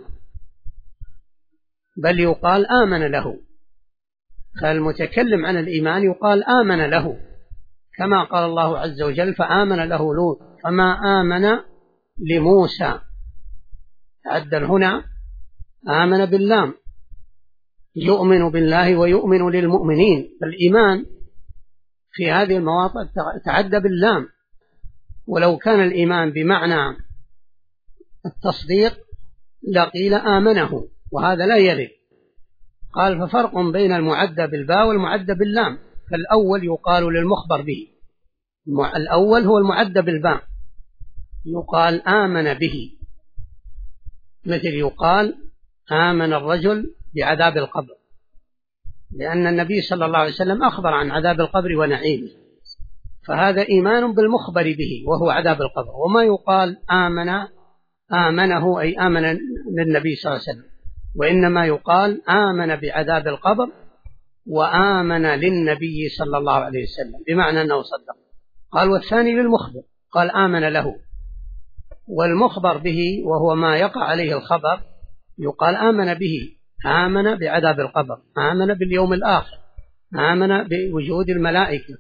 بل يقال آمن له. فالمتكلم عن الإيمان يقال آمن له، كما قال الله عز وجل: فآمن له لوط فما آمن لموسى. تعدل هنا آمن باللام، يؤمن بالله ويؤمن للمؤمنين. فالإيمان في هذه المواضع تعدى باللام. ولو كان الإيمان بمعنى التصديق لقيل آمنه، وهذا لا يرد. قال: ففرق بين المعدى بالباء والمعدى باللام. فالأول يقال للمخبر به، الأول هو المعدى بالباء، يقال آمن به، مثل يقال آمن الرجل بعذاب القبر، لأن النبي صلى الله عليه وسلم أخبر عن عذاب القبر ونعيمه، فهذا إيمان بالمخبر به وهو عذاب القبر. وما يقال آمنه أي آمن للنبي صلى الله عليه وسلم، وإنما يقال آمن بعذاب القبر وآمن للنبي صلى الله عليه وسلم، بمعنى أنه صدق. قال: والثاني للمخبر، قال آمن له. والمخبر به وهو ما يقع عليه الخبر يقال آمن به، آمن بعذاب القبر، آمن باليوم الآخر، آمن بوجود الملائكة.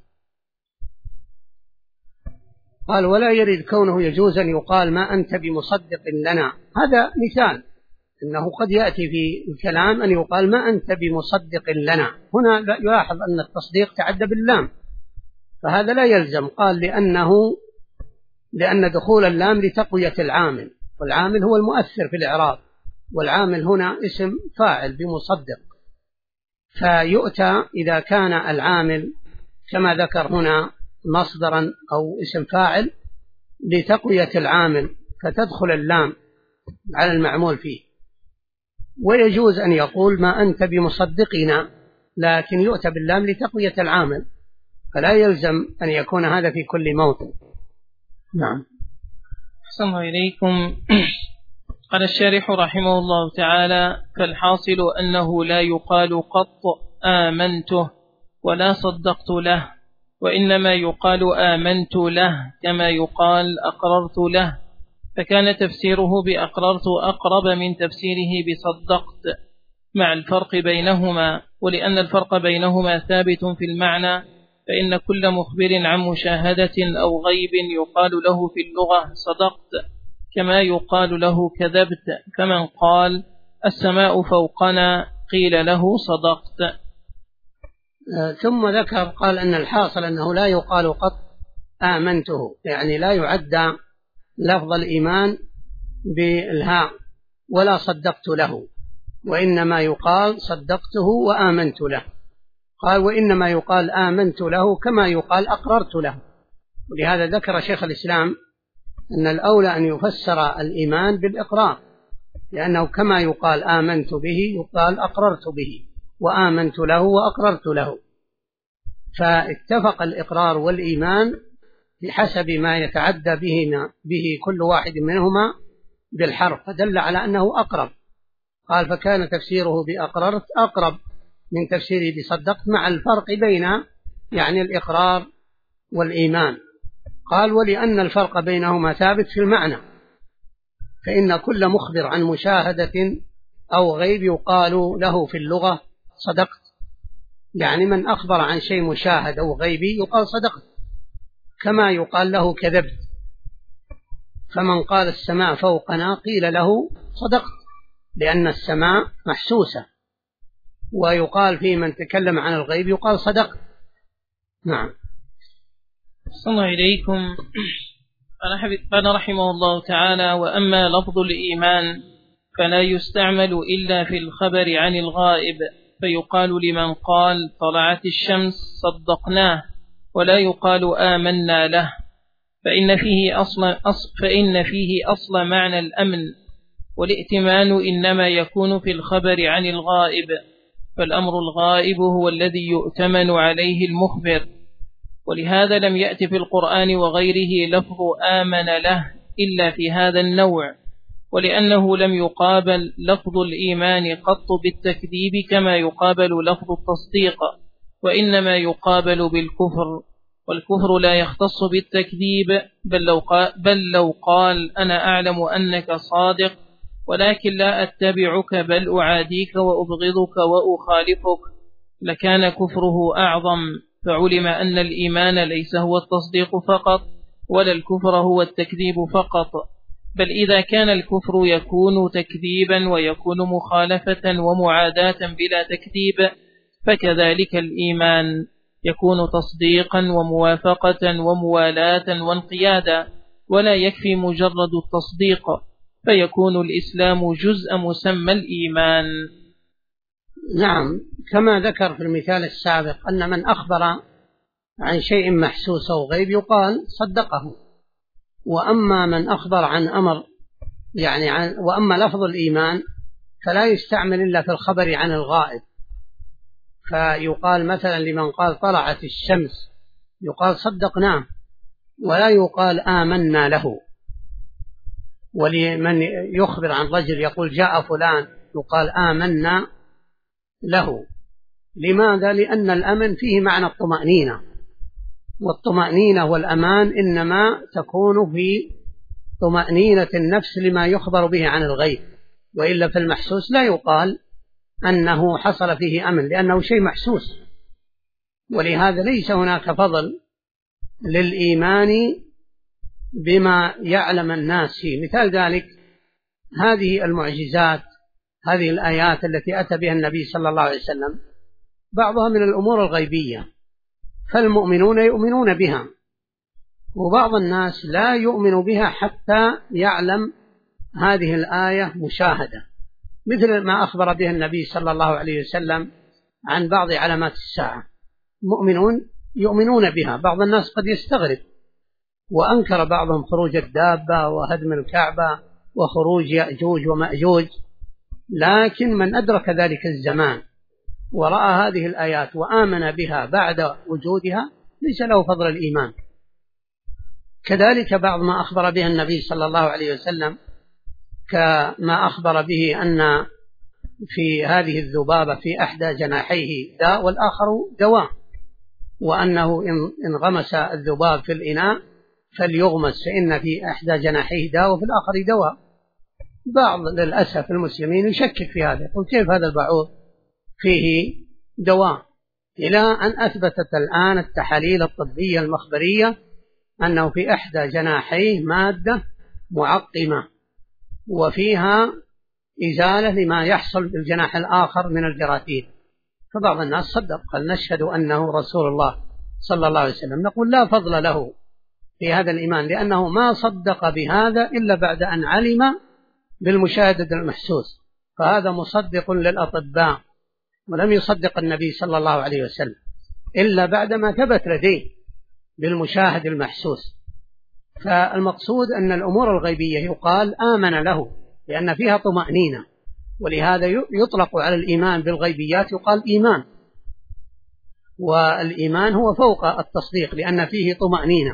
قال: ولا يرد كونه يجوز أن يقال ما أنت بمصدق لنا. هذا مثال أنه قد يأتي في الكلام أن يقال ما أنت بمصدق لنا. هنا يلاحظ أن التصديق تعدى باللام، فهذا لا يلزم. قال: لأن دخول اللام لتقوية العامل، والعامل هو المؤثر في الإعراب، والعامل هنا اسم فاعل بمصدق، فيؤتى إذا كان العامل كما ذكر هنا مصدرا أو اسم فاعل لتقوية العامل، فتدخل اللام على المعمول فيه. ويجوز أن يقول ما أنت بمصدقنا، لكن يؤتى باللام لتقوية العامل، فلا يلزم أن يكون هذا في كل موطن. نعم. أحسن الله إليكم. قال الشارح رحمه الله تعالى: فالحاصل أنه لا يقال قط آمنته ولا صدقت له، وإنما يقال آمنت له كما يقال أقررت له، فكان تفسيره بأقررت أقرب من تفسيره بصدقت، مع الفرق بينهما. ولأن الفرق بينهما ثابت في المعنى، فإن كل مخبر عن مشاهدة أو غيب يقال له في اللغة صدقت، كما يقال له كذبت. فمن قال السماء فوقنا قيل له صدقت. ثم ذكر قال أن الحاصل أنه لا يقال قط آمنته، يعني لا يعدى لفظ الإيمان بالهاء ولا صدقت له، وإنما يقال صدقته وآمنت له. قال: وإنما يقال آمنت له كما يقال أقررت له. ولهذا ذكر شيخ الإسلام أن الأولى أن يفسر الإيمان بالإقرار، لأنه كما يقال آمنت به يقال أقررت به، وآمنت له وأقررت له، فاتفق الإقرار والإيمان بحسب ما يتعدى به كل واحد منهما بالحرف، فدل على أنه أقرب. قال: فكان تفسيره بأقررت أقرب من تفسيره بصدقت، مع الفرق بين يعني الإقرار والإيمان. قال: ولأن الفرق بينهما ثابت في المعنى، فإن كل مخبر عن مشاهدة أو غيب يقال له في اللغة صدقت، يعني من أخبر عن شيء مشاهد أو غيبي يقال صدقت، كما يقال له كذبت. فمن قال السماء فوقنا قيل له صدقت، لأن السماء محسوسة. ويقال في من تكلم عن الغيب يقال صدقت. نعم. صلى الله إليكم. قال رحمه الله تعالى: وأما لفظ الإيمان فلا يستعمل إلا في الخبر عن الغائب، فيقال لمن قال طلعت الشمس صدقناه، ولا يقال آمنا له، فإن فيه أصل معنى الأمن، والائتمان إنما يكون في الخبر عن الغائب، فالأمر الغائب هو الذي يؤتمن عليه المخبر. ولهذا لم يأت في القرآن وغيره لفظ آمن له إلا في هذا النوع، ولأنه لم يقابل لفظ الإيمان قط بالتكذيب كما يقابل لفظ التصديق، وإنما يقابل بالكفر، والكفر لا يختص بالتكذيب، بل لو قال أنا أعلم أنك صادق ولكن لا أتبعك بل أعاديك وأبغضك وأخالفك لكان كفره أعظم، فعلم أن الإيمان ليس هو التصديق فقط، ولا الكفر هو التكذيب فقط، بل إذا كان الكفر يكون تكذيبا ويكون مخالفة ومعاداة بلا تكذيب، فكذلك الإيمان يكون تصديقا وموافقة وموالاة وانقيادا، ولا يكفي مجرد التصديق، فيكون الإسلام جزء مسمى الإيمان. نعم، كما ذكر في المثال السابق أن من أخبر عن شيء محسوس أو غيب يقال صدقه. وأما من أخبر عن أمر وأما لفظ الإيمان فلا يستعمل إلا في الخبر عن الغائب، فيقال مثلا لمن قال طلعت الشمس يقال صدقناه، ولا يقال آمنا له. ولمن يخبر عن رجل يقول جاء فلان يقال آمنا له. لماذا؟ لأن الأمن فيه معنى الطمأنينة، والطمأنينة والأمان إنما تكون في طمأنينة النفس لما يخبر به عن الغيب، وإلا في المحسوس لا يقال أنه حصل فيه أمن لأنه شيء محسوس. ولهذا ليس هناك فضل للإيمان بما يعلم الناس فيه. مثال ذلك هذه المعجزات، هذه الآيات التي أتى بها النبي صلى الله عليه وسلم بعضها من الأمور الغيبية، فالمؤمنون يؤمنون بها، وبعض الناس لا يؤمن بها حتى يعلم هذه الآية مشاهدة، مثل ما أخبر به النبي صلى الله عليه وسلم عن بعض علامات الساعة. مؤمنون يؤمنون بها، بعض الناس قد يستغرب، وأنكر بعضهم خروج الدابة وهدم الكعبة وخروج يأجوج ومأجوج، لكن من أدرك ذلك الزمان ورأى هذه الآيات وآمن بها بعد وجودها ليس له فضل الإيمان. كذلك بعض ما أخبر به النبي صلى الله عليه وسلم، كما أخبر به أن في هذه الذبابة في أحدى جناحيه داء والآخر دواء، وأنه إن غمس الذباب في الإناء فليغمس فإن في أحدى جناحيه داء وفي الآخر دواء. بعض للأسف المسلمين يشكك في هذا، يقول كيف هذا البعوض فيه دواء، إلى أن أثبتت الآن التحاليل الطبية المخبرية أنه في إحدى جناحيه مادة معقمة وفيها إزالة لما يحصل في الجناح الآخر من الجراثيم. فبعض الناس صدق، قال نشهد أنه رسول الله صلى الله عليه وسلم. نقول لا فضل له في هذا الإيمان، لأنه ما صدق بهذا إلا بعد أن علم بالمشاهدة المحسوس، فهذا مصدق للأطباء، ولم يصدق النبي صلى الله عليه وسلم إلا بعدما ثبت لديه بالمشاهد المحسوس. فالمقصود أن الأمور الغيبية يقال آمن له لأن فيها طمأنينة، ولهذا يطلق على الإيمان بالغيبيات يقال إيمان، والإيمان هو فوق التصديق لأن فيه طمأنينة.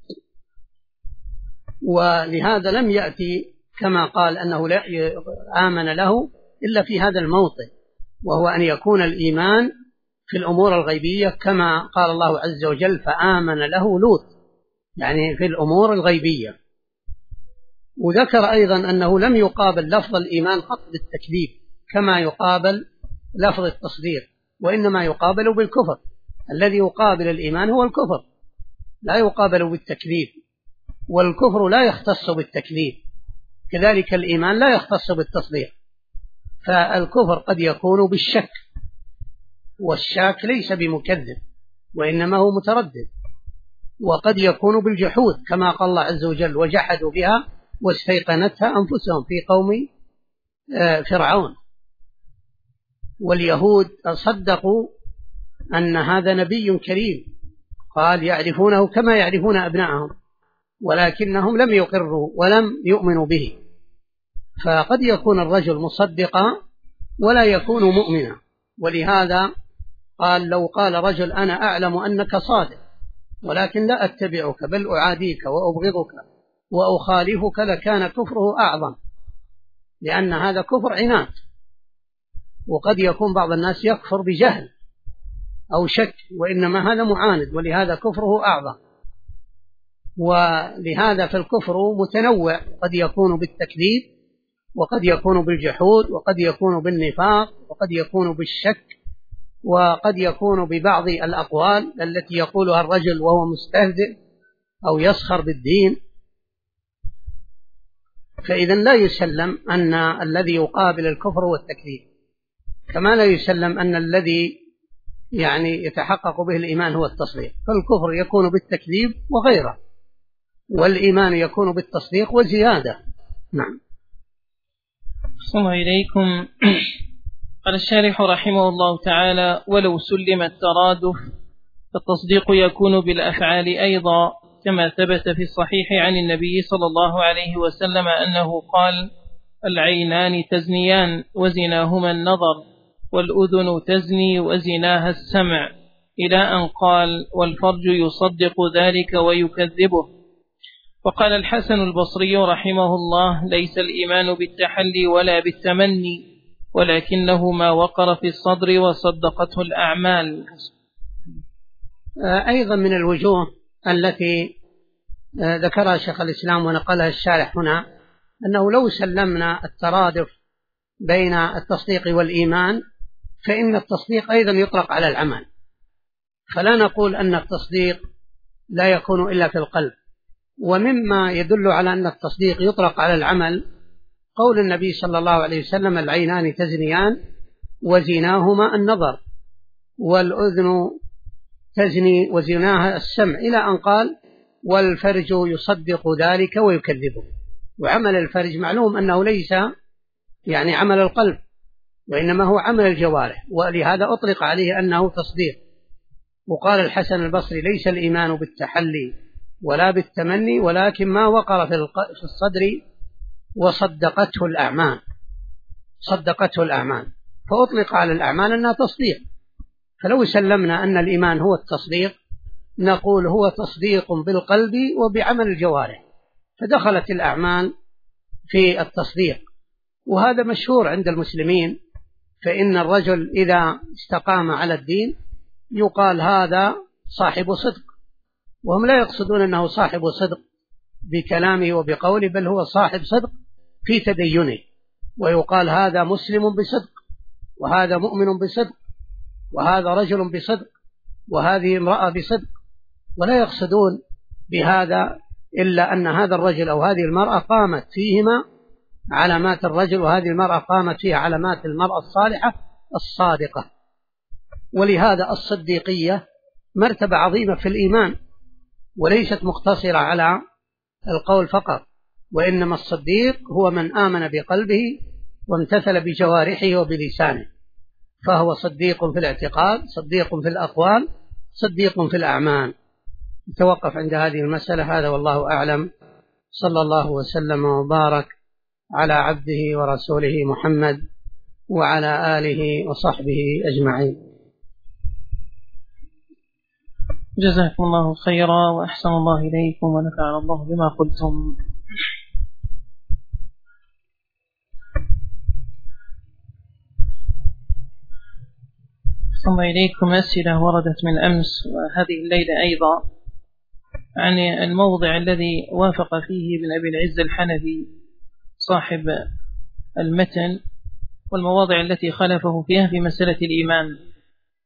ولهذا لم يأتي كما قال أنه لا آمن له إلا في هذا الموطن، وهو أن يكون الإيمان في الأمور الغيبية كما قال الله عز وجل فآمن له لوط، يعني في الأمور الغيبية. وذكر أيضا أنه لم يقابل لفظ الإيمان قط بالتكذيب كما يقابل لفظ التصديق، وإنما يقابل بالكفر. الذي يقابل الإيمان هو الكفر، لا يقابل بالتكذيب، والكفر لا يختص بالتكذيب، كذلك الإيمان لا يختص بالتصديق. فالكفر قد يكون بالشك، والشاك ليس بمكذب وإنما هو متردد، وقد يكون بالجحود كما قال الله عز وجل: وجحدوا بها واستيقنتها أنفسهم في قوم فرعون. واليهود صدقوا أن هذا نبي كريم، قال: يعرفونه كما يعرفون أبناءهم، ولكنهم لم يقروا ولم يؤمنوا به. فقد يكون الرجل مصدقا ولا يكون مؤمنا. ولهذا قال: لو قال رجل: أنا أعلم أنك صادق ولكن لا أتبعك بل أعاديك وأبغضك وأخالفك، لكان كفره أعظم، لأن هذا كفر عناد. وقد يكون بعض الناس يكفر بجهل أو شك، وإنما هذا معاند، ولهذا كفره أعظم. ولهذا فالكفر متنوع، قد يكون بالتكذيب، وقد يكون بالجحود، وقد يكون بالنفاق، وقد يكون بالشك، وقد يكون ببعض الأقوال التي يقولها الرجل وهو مستهزئ أو يسخر بالدين. فإذا لا يسلم أن الذي يقابل الكفر هو التكذيب، كما لا يسلم أن الذي يتحقق به الإيمان هو التصديق. فالكفر يكون بالتكذيب وغيره، والإيمان يكون بالتصديق وزيادة. نعم. صلى إليكم. قال الشارح رحمه الله تعالى: ولو سلم الترادف فالتصديق يكون بالأفعال أيضا، كما ثبت في الصحيح عن النبي صلى الله عليه وسلم أنه قال: العينان تزنيان وزناهما النظر، والأذن تزني وزناها السمع، إلى أن قال: والفرج يصدق ذلك ويكذبه. وقال الحسن البصري رحمه الله: ليس الإيمان بالتحلي ولا بالتمني، ولكنه ما وقر في الصدر وصدقته الأعمال. أيضا من الوجوه التي ذكرها شيخ الإسلام ونقلها الشارح هنا، أنه لو سلمنا الترادف بين التصديق والإيمان فإن التصديق أيضا يطلق على العمل، فلا نقول أن التصديق لا يكون إلا في القلب. ومما يدل على أن التصديق يطلق على العمل قول النبي صلى الله عليه وسلم: العينان تزنيان وزناهما النظر، والأذن تزني وزناها السمع، إلى أن قال: والفرج يصدق ذلك ويكذبه. وعمل الفرج معلوم أنه ليس عمل القلب، وإنما هو عمل الجوارح، ولهذا أطلق عليه أنه تصديق. وقال الحسن البصري: ليس الإيمان بالتحلي ولا بالتمني، ولكن ما وقر في الصدر وصدقته الأعمال. صدقته الأعمال، فأطلق على الأعمال أنها تصديق. فلو سلمنا أن الإيمان هو التصديق نقول هو تصديق بالقلب وبعمل الجوارح، فدخلت الأعمال في التصديق. وهذا مشهور عند المسلمين، فإن الرجل إذا استقام على الدين يقال: هذا صاحب صدق، وهم لا يقصدون أنه صاحب صدق بكلامه وبقوله، بل هو صاحب صدق في تدينه. ويقال: هذا مسلم بصدق، وهذا مؤمن بصدق، وهذا رجل بصدق، وهذه امرأة بصدق، ولا يقصدون بهذا إلا أن هذا الرجل أو هذه المرأة قامت فيهما علامات الرجل، وهذه المرأة قامت فيها علامات المرأة الصالحة الصادقة. ولهذا الصديقية مرتبة عظيمة في الإيمان، وليست مقتصرة على القول فقط، وإنما الصديق هو من آمن بقلبه وامتثل بجوارحه وبلسانه، فهو صديق في الاعتقاد، صديق في الأقوال، صديق في الأعمال. نتوقف عند هذه المسألة. هذا والله أعلم. صلى الله وسلم وبارك على عبده ورسوله محمد وعلى آله وصحبه أجمعين. جزاكم الله خيرا وأحسن الله إليكم ونفعنا الله بما قلتم. أحسن الله إليكم. أسئلة وردت من أمس وهذه الليلة أيضا عن الموضع الذي وافق فيه ابن أبي العز الحنفي صاحب المتن، والمواضع التي خلفه فيها في مسألة الإيمان.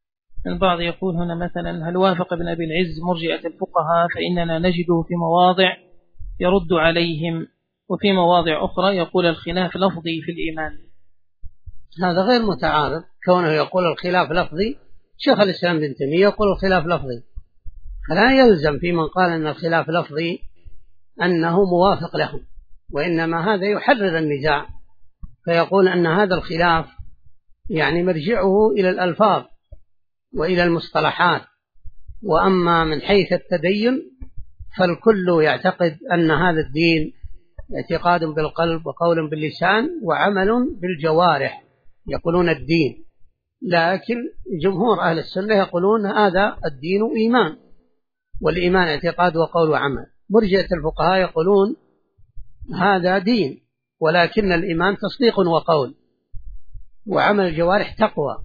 البعض يقول هنا مثلا: هل وافق ابن أبي العز مرجئة الفقهاء؟ فإننا نجده في مواضع يرد عليهم، وفي مواضع أخرى يقول الخلاف لفظي في الإيمان. هذا غير متعارض، كونه يقول الخلاف لفظي. شيخ الإسلام ابن تيمية يقول الخلاف لفظي، فلا يلزم في من قال أن الخلاف لفظي أنه موافق له، وإنما هذا يحرر النزاع، فيقول أن هذا الخلاف يعني مرجعه إلى الألفاظ وإلى المصطلحات، وأما من حيث التدين فالكل يعتقد أن هذا الدين اعتقاد بالقلب وقول باللسان وعمل بالجوارح، يقولون الدين. لكن جمهور أهل السنة يقولون هذا الدين إيمان، والإيمان اعتقاد وقول وعمل. مرجئة الفقهاء يقولون هذا دين، ولكن الإيمان تصديق وقول، وعمل الجوارح تقوى.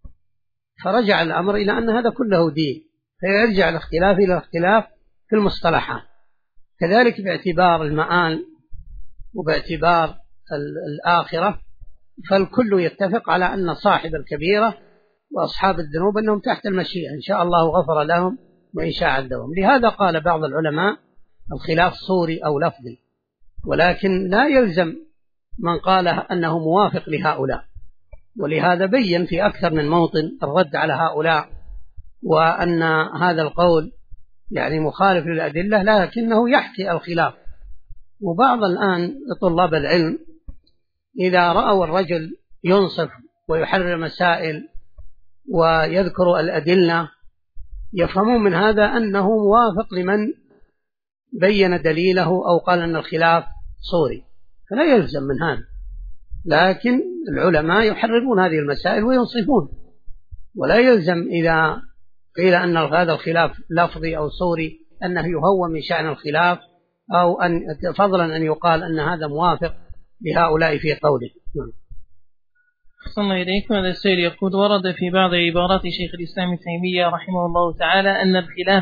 فرجع الأمر إلى أن هذا كله دين، فيرجع الاختلاف إلى الاختلاف في المصطلحات. كذلك باعتبار المآل وباعتبار الآخرة، فالكل يتفق على أن صاحب الكبيرة وأصحاب الذنوب أنهم تحت المشيئة، إن شاء الله غفر لهم وإن شاء عذبهم. لهذا قال بعض العلماء الخلاف صوري أو لفظي، ولكن لا يلزم من قال أنه موافق لهؤلاء. ولهذا بين في أكثر من موطن الرد على هؤلاء، وأن هذا القول يعني مخالف للأدلة، لكنه يحكي الخلاف. وبعض الآن طلاب العلم إذا رأوا الرجل ينصف ويحرر مسائل ويذكر الأدلة، يفهمون من هذا أنه موافق لمن بين دليله أو قال أن الخلاف صوري، فلا يلزم من هذا. لكن العلماء يحررون هذه المسائل وينصفون، ولا يلزم إذا قيل أن هذا الخلاف لفظي أو صوري أنه يهون من شأن الخلاف، أو أن فضلا أن يقال أن هذا موافق لهؤلاء في قوله. صلى إليكم. هذا السيد يقول: ورد في بعض عبارات شيخ الإسلام ابن تيمية رحمه الله تعالى أن الخلاف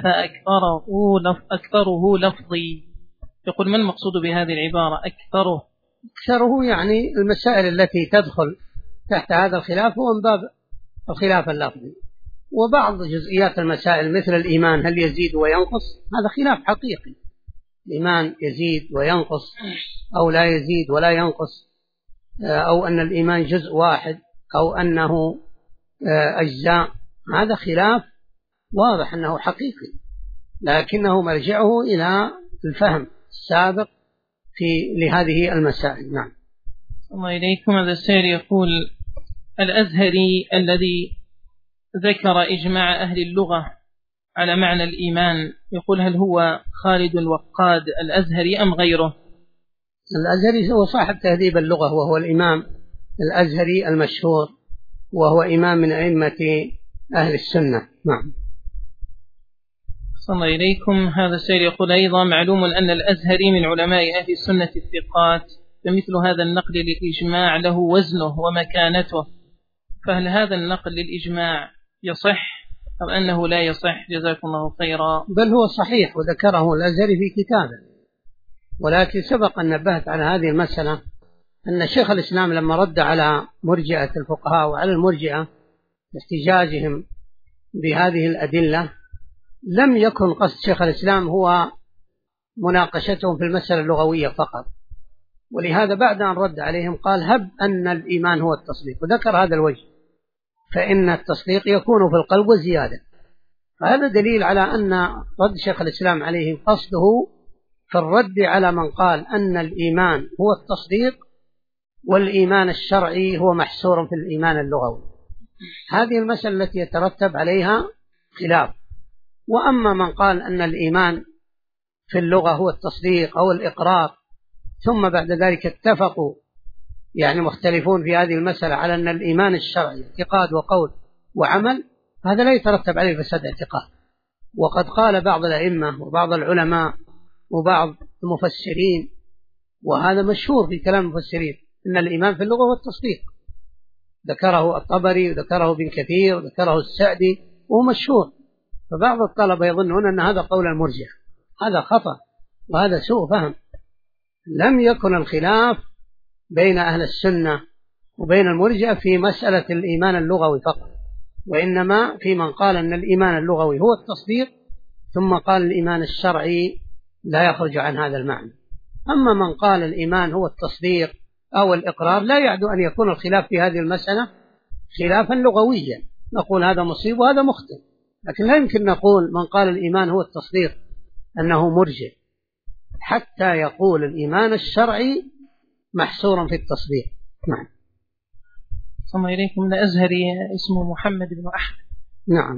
أكثره لفظي. يقول: ما المقصود بهذه العبارة أكثره يعني المسائل التي تدخل تحت هذا الخلاف هو من باب الخلاف اللفظي. وبعض جزئيات المسائل مثل الإيمان هل يزيد وينقص، هذا خلاف حقيقي، الإيمان يزيد وينقص أو لا يزيد ولا ينقص، أو أن الإيمان جزء واحد أو أنه أجزاء، هذا خلاف واضح أنه حقيقي، لكنه مرجعه إلى الفهم السابق لهذه المسائل. نعم. الله إليكم. هذا السائل يقول: الأزهري الذي ذكر إجماع أهل اللغة على معنى الإيمان، يقول: هل هو خالد الوقاد الأزهري أم غيره؟ الأزهري هو صاحب تهذيب اللغة، وهو الإمام الأزهري المشهور، وهو إمام من أئمة أهل السنة. نعم. صلى الله إليكم. هذا السائل يقول أيضا: معلوم أن الأزهري من علماء أهل السنة الثقات، فمثل هذا النقل للإجماع له وزنه ومكانته، فهل هذا النقل للإجماع يصح أو أنه لا يصح؟ جزاكم الله خيرا. بل هو صحيح، وذكره الأزهري في كتابه. ولكن سبق أن نبهت على هذه المسألة أن شيخ الإسلام لما رد على مرجئة الفقهاء وعلى المرجئة احتجاجهم بهذه الأدلة، لم يكن قصد شيخ الإسلام هو مناقشتهم في المسألة اللغوية فقط، ولهذا بعد أن رد عليهم قال: هب أن الإيمان هو التصديق، وذكر هذا الوجه، فإن التصديق يكون في القلب وزيادة. فهذا دليل على أن رد شيخ الإسلام عليهم قصده في الرد على من قال أن الإيمان هو التصديق والإيمان الشرعي هو محصور في الإيمان اللغوي. هذه المسألة التي يترتب عليها خلاف. وأما من قال أن الإيمان في اللغة هو التصديق أو الإقرار، ثم بعد ذلك اتفقوا يعني مختلفون في هذه المسألة على أن الإيمان الشرعي اعتقاد وقول وعمل، هذا لا يترتب عليه فساد اعتقاد. وقد قال بعض الأئمة وبعض العلماء وبعض المفسرين، وهذا مشهور في كلام المفسرين، أن الإيمان في اللغة هو التصديق، ذكره الطبري وذكره ابن كثير وذكره السعدي، وهو مشهور. فبعض الطلبة يظنون أن هذا قول المرجئة، هذا خطأ وهذا سوء فهم. لم يكن الخلاف بين أهل السنة وبين المرجئة في مسألة الإيمان اللغوي فقط، وإنما في من قال أن الإيمان اللغوي هو التصديق ثم قال الإيمان الشرعي لا يخرج عن هذا المعنى. أما من قال الإيمان هو التصديق أو الإقرار لا يعد أن يكون الخلاف في هذه المسألة خلافا لغويا، نقول هذا مصيب وهذا مخطئ، لكن لا يمكن نقول من قال الإيمان هو التصديق أنه مرجئ حتى يقول الإيمان الشرعي محصورا في التصديق. نعم. صلى إليكم الأزهري اسمه محمد بن أحمد. نعم.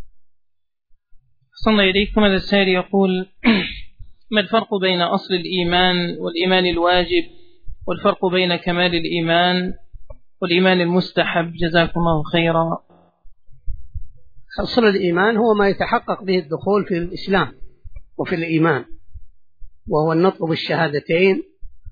صلى إليكم الأزهري يقول ما الفرق بين أصل الإيمان والإيمان الواجب، والفرق بين كمال الإيمان والإيمان المستحب؟ جزاكم الله خيرا. أصل الإيمان هو ما يتحقق به الدخول في الإسلام وفي الإيمان، وهو النطق بالشهادتين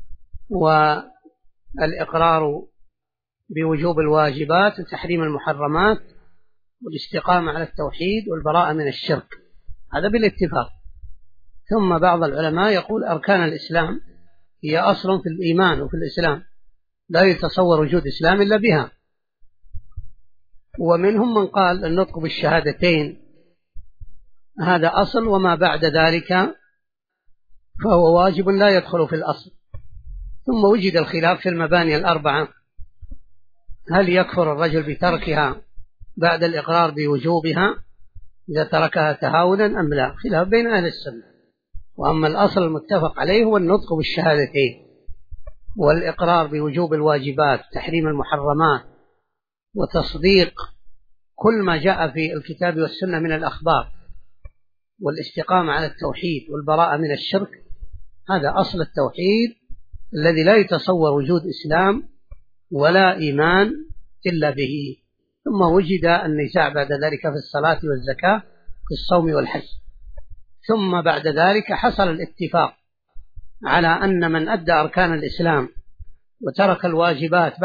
والإقرار بوجوب الواجبات وتحريم المحرمات والاستقامة على التوحيد والبراءة من الشرك، هذا بالاتفاق. ثم بعض العلماء يقول أركان الإسلام هي أصل في الإيمان وفي الإسلام، لا يتصور وجود إسلام إلا بها. ومنهم من قال النطق بالشهادتين هذا أصل، وما بعد ذلك فهو واجب لا يدخل في الأصل. ثم وجد الخلاف في المباني الأربعة، هل يكفر الرجل بتركها بعد الإقرار بوجوبها إذا تركها تهاونا أم لا؟ خلاف بين أهل السنة. وأما الأصل المتفق عليه هو النطق بالشهادتين والإقرار بوجوب الواجبات تحريم المحرمات وتصديق كل ما جاء في الكتاب والسنة من الأخبار والاستقامة على التوحيد والبراءة من الشرك، هذا أصل التوحيد الذي لا يتصور وجود إسلام ولا إيمان إلا به. ثم وجد النزاع بعد ذلك في الصلاة والزكاة في الصوم والحج. ثم بعد ذلك حصل الاتفاق على أن من أدى أركان الإسلام وترك الواجبات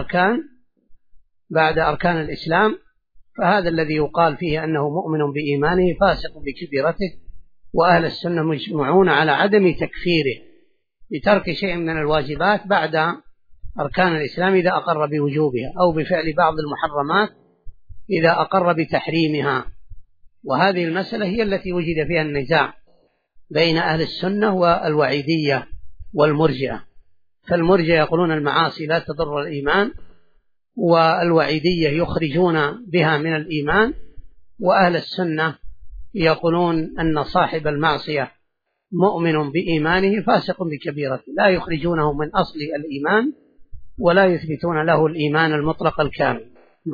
بعد أركان الإسلام فهذا الذي يقال فيه أنه مؤمن بإيمانه فاسق بكبيرته. وأهل السنة مجمعون على عدم تكفيره بترك شيء من الواجبات بعد أركان الإسلام إذا أقر بوجوبها، أو بفعل بعض المحرمات إذا أقر بتحريمها. وهذه المسألة هي التي وجد فيها النزاع بين أهل السنة والوعيدية والمرجئة. فالمرجئة يقولون المعاصي لا تضر الإيمان، والوعيدية يخرجون بها من الإيمان، وأهل السنة يقولون أن صاحب المعصية مؤمن بإيمانه فاسق بكبيرته، لا يخرجونه من أصل الإيمان ولا يثبتون له الإيمان المطلق الكامل.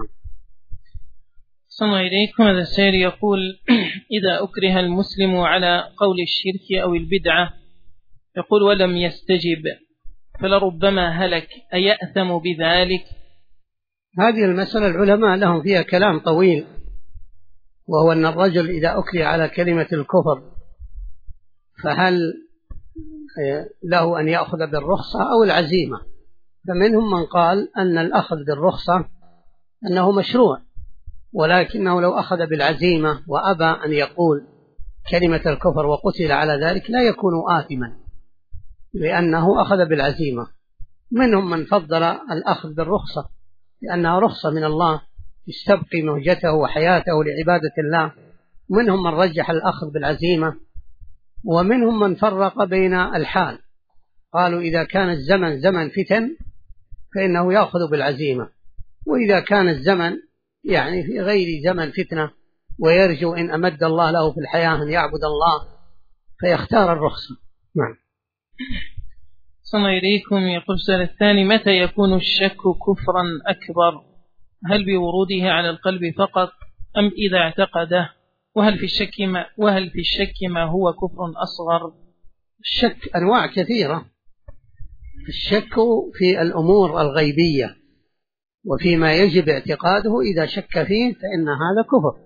صلى إليكم هذا السائل يقول إذا أكره المسلم على قول الشرك أو البدعة يقول ولم يستجب فلربما هلك، أيأثم بذلك؟ هذه المسألة العلماء لهم فيها كلام طويل، وهو أن الرجل إذا أكره على كلمة الكفر فهل له أن يأخذ بالرخصة أو العزيمة؟ فمنهم من قال أن الأخذ بالرخصة أنه مشروع، ولكنه لو أخذ بالعزيمة وأبى أن يقول كلمة الكفر وقتل على ذلك لا يكون آثما لأنه أخذ بالعزيمة. منهم من فضل الأخذ بالرخصة لأنها رخصة من الله يستبقي مهجته وحياته لعبادة الله. منهم من رجح الأخذ بالعزيمة، ومنهم من فرق بين الحال، قالوا إذا كان الزمن زمن فتن فإنه يأخذ بالعزيمة، وإذا كان الزمن يعني في غير زمن فتنة ويرجو إن أمد الله له في الحياة أن يعبد الله فيختار الرخصة. نعم. صلى إليكم يقول السؤال الثاني متى يكون الشك كفرا أكبر؟ هل بوروده على القلب فقط أم إذا اعتقده؟ وهل في الشك ما هو كفر أصغر؟ الشك أنواع كثيرة. الشك في الأمور الغيبية وفيما يجب اعتقاده إذا شك فيه فإن هذا كفر.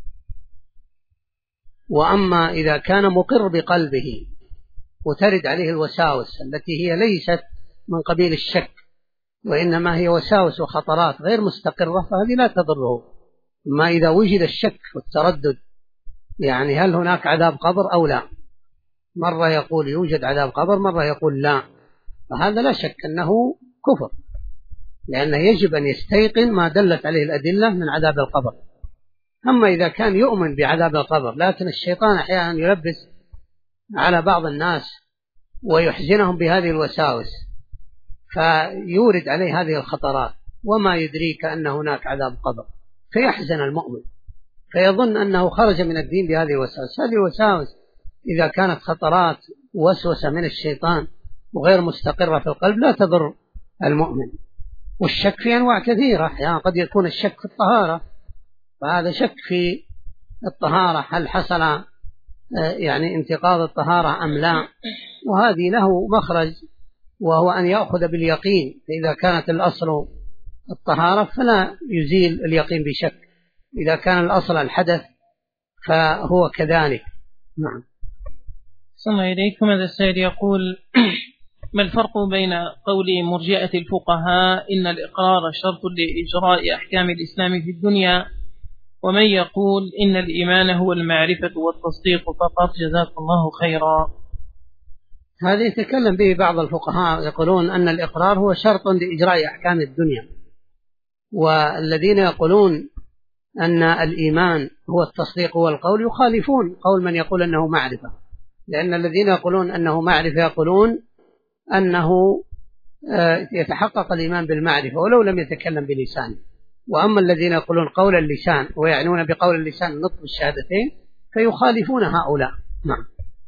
وأما إذا كان مقر بقلبه وترد عليه الوساوس التي هي ليست من قبيل الشك وإنما هي وساوس وخطرات غير مستقرة فهذه لا تضره. ما إذا وجد الشك والتردد يعني هل هناك عذاب قبر أو لا، مرة يقول يوجد عذاب قبر مرة يقول لا، فهذا لا شك أنه كفر، لأنه يجب أن يستيقن ما دلت عليه الأدلة من عذاب القبر. أما إذا كان يؤمن بعذاب القبر، لكن الشيطان أحيانا يلبس على بعض الناس ويحزنهم بهذه الوساوس فيورد عليه هذه الخطرات، وما يدريك أن هناك عذاب قبر، فيحزن المؤمن فيظن أنه خرج من الدين بهذه الوساوس. هذه الوساوس إذا كانت خطرات وسوسة من الشيطان وغير مستقرة في القلب لا تضر المؤمن. والشك في أنواع كثيرة، يعني قد يكون الشك في الطهارة، فهذا شك في الطهارة، هل حصل يعني انتقاض الطهارة أم لا، وهذه له مخرج وهو أن يأخذ باليقين، فإذا كانت الأصل الطهارة فلا يزيل اليقين بشك، إذا كان الأصل الحدث فهو كذلك. نعم. ثم إليكم هذا السائل يقول: ما الفرق بين قول مرجئة الفقهاء إن الإقرار شرط لإجراء أحكام الإسلام في الدنيا، ومن يقول إن الإيمان هو المعرفة والتصديق فقط؟ جزاك الله خيرا. هذا يتكلم به بعض الفقهاء، يقولون أن الإقرار هو شرط لإجراء أحكام الدنيا، والذين يقولون أن الإيمان هو التصديق والقول يخالفون قول من يقول أنه معرفة، لأن الذين يقولون أنه معرفة يقولون أنه يتحقق الإيمان بالمعرفة ولو لم يتكلم بلسانه، وأما الذين يقولون قول اللسان ويعنون بقول اللسان نطق الشهادتين فيخالفون هؤلاء. نعم.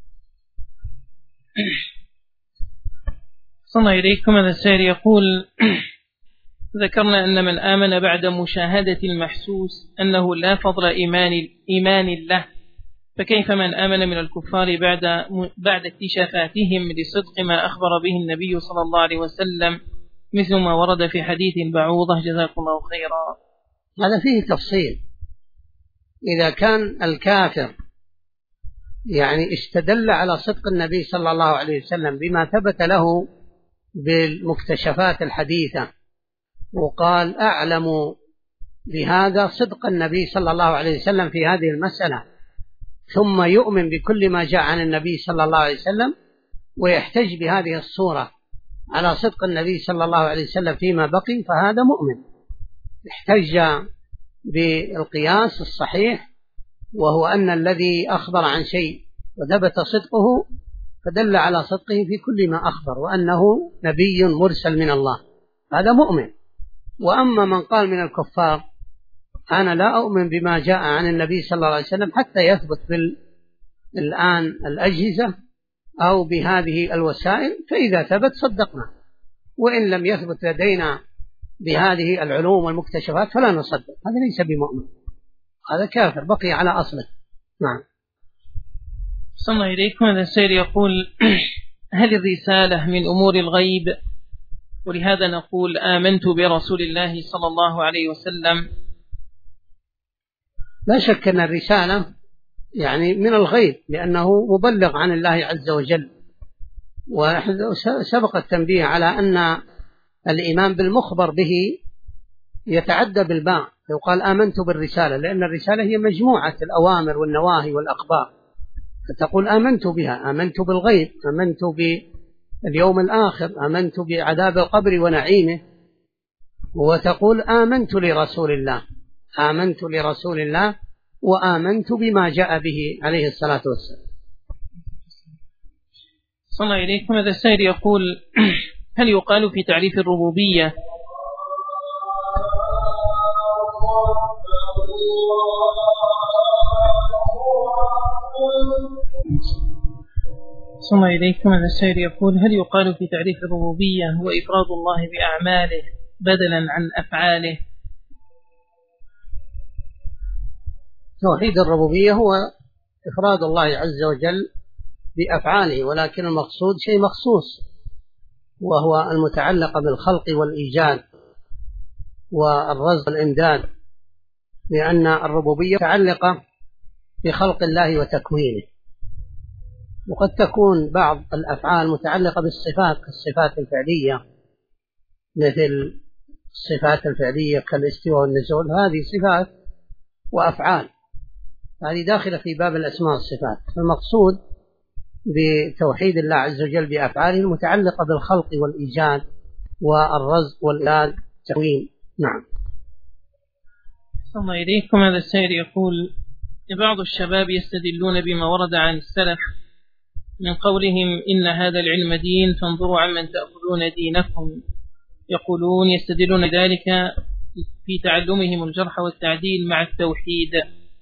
صلى إليكم هذا السائل يقول: ذكرنا أن من آمن بعد مشاهدة المحسوس أنه لا فضل إيمان له، فكيف من آمن من الكفار بعد اكتشافاتهم لصدق ما أخبر به النبي صلى الله عليه وسلم، مثل ما ورد في حديث البعوضة؟ جزاكم الله خيرا. هذا فيه تفصيل. إذا كان الكافر يعني استدل على صدق النبي صلى الله عليه وسلم بما ثبت له بالمكتشفات الحديثة وقال أعلم بهذا صدق النبي صلى الله عليه وسلم في هذه المسألة، ثم يؤمن بكل ما جاء عن النبي صلى الله عليه وسلم ويحتج بهذه الصورة على صدق النبي صلى الله عليه وسلم فيما بقي، فهذا مؤمن. احتج بالقياس الصحيح، وهو أن الذي أخبر عن شيء وثبت صدقه فدل على صدقه في كل ما أخبر، وأنه نبي مرسل من الله، هذا مؤمن. وأما من قال من الكفار أنا لا أؤمن بما جاء عن النبي صلى الله عليه وسلم حتى يثبت الآن الأجهزة أو بهذه الوسائل، فإذا ثبت صدقنا، وإن لم يثبت لدينا بهذه العلوم والمكتشفات فلا نصدق، هذا ليس بمؤمن، هذا كافر بقي على أصله. نعم. صلى الله إليكم هذا السائل يقول: هل الرسالة من أمور الغيب؟ ولهذا نقول آمنت برسول الله صلى الله عليه وسلم. لا شك أن الرسالة يعني من الغيب، لأنه مبلغ عن الله عز وجل، وسبق التنبيه على أن الإيمان بالمخبر به يتعدى بالباء، يقال آمنت بالرسالة، لأن الرسالة هي مجموعة الأوامر والنواهي والأخبار، فتقول آمنت بها، آمنت بالغيب، آمنت باليوم الآخر، آمنت بعذاب القبر ونعيمه، وتقول آمنت لرسول الله، آمنت لرسول الله وآمنت بما جاء به عليه الصلاة والسلام. صلى الله إليكم هذا السائل يقول: هل يقال في تعريف الربوبية صلى الله إليكم هذا السائل يقول: هل يقال في تعريف الربوبية هو إفراد الله بأعماله بدلا عن أفعاله؟ توحيد الربوبية هو إفراد الله عز وجل بأفعاله، ولكن المقصود شيء مخصوص، وهو المتعلق بالخلق والإيجاد والرزق والإمداد، لأن الربوبية متعلقة بخلق الله وتكوينه، وقد تكون بعض الأفعال متعلقة بالصفات كالصفات الفعلية، مثل الصفات الفعلية كالاستواء والنزول، هذه صفات وأفعال، هذه داخلة في باب الأسماء والصفات. المقصود بتوحيد الله عز وجل بأفعاله المتعلقة بالخلق والإيجاد والرزق والإمداد والتكوين. نعم. ثم إليكم. هذا السائل يقول: بعض الشباب يستدلون بما ورد عن السلف من قولهم إن هذا العلم دين فانظروا عمن تأخذون دينكم. يقولون يستدلون ذلك في تعلمهم الجرح والتعديل مع التوحيد.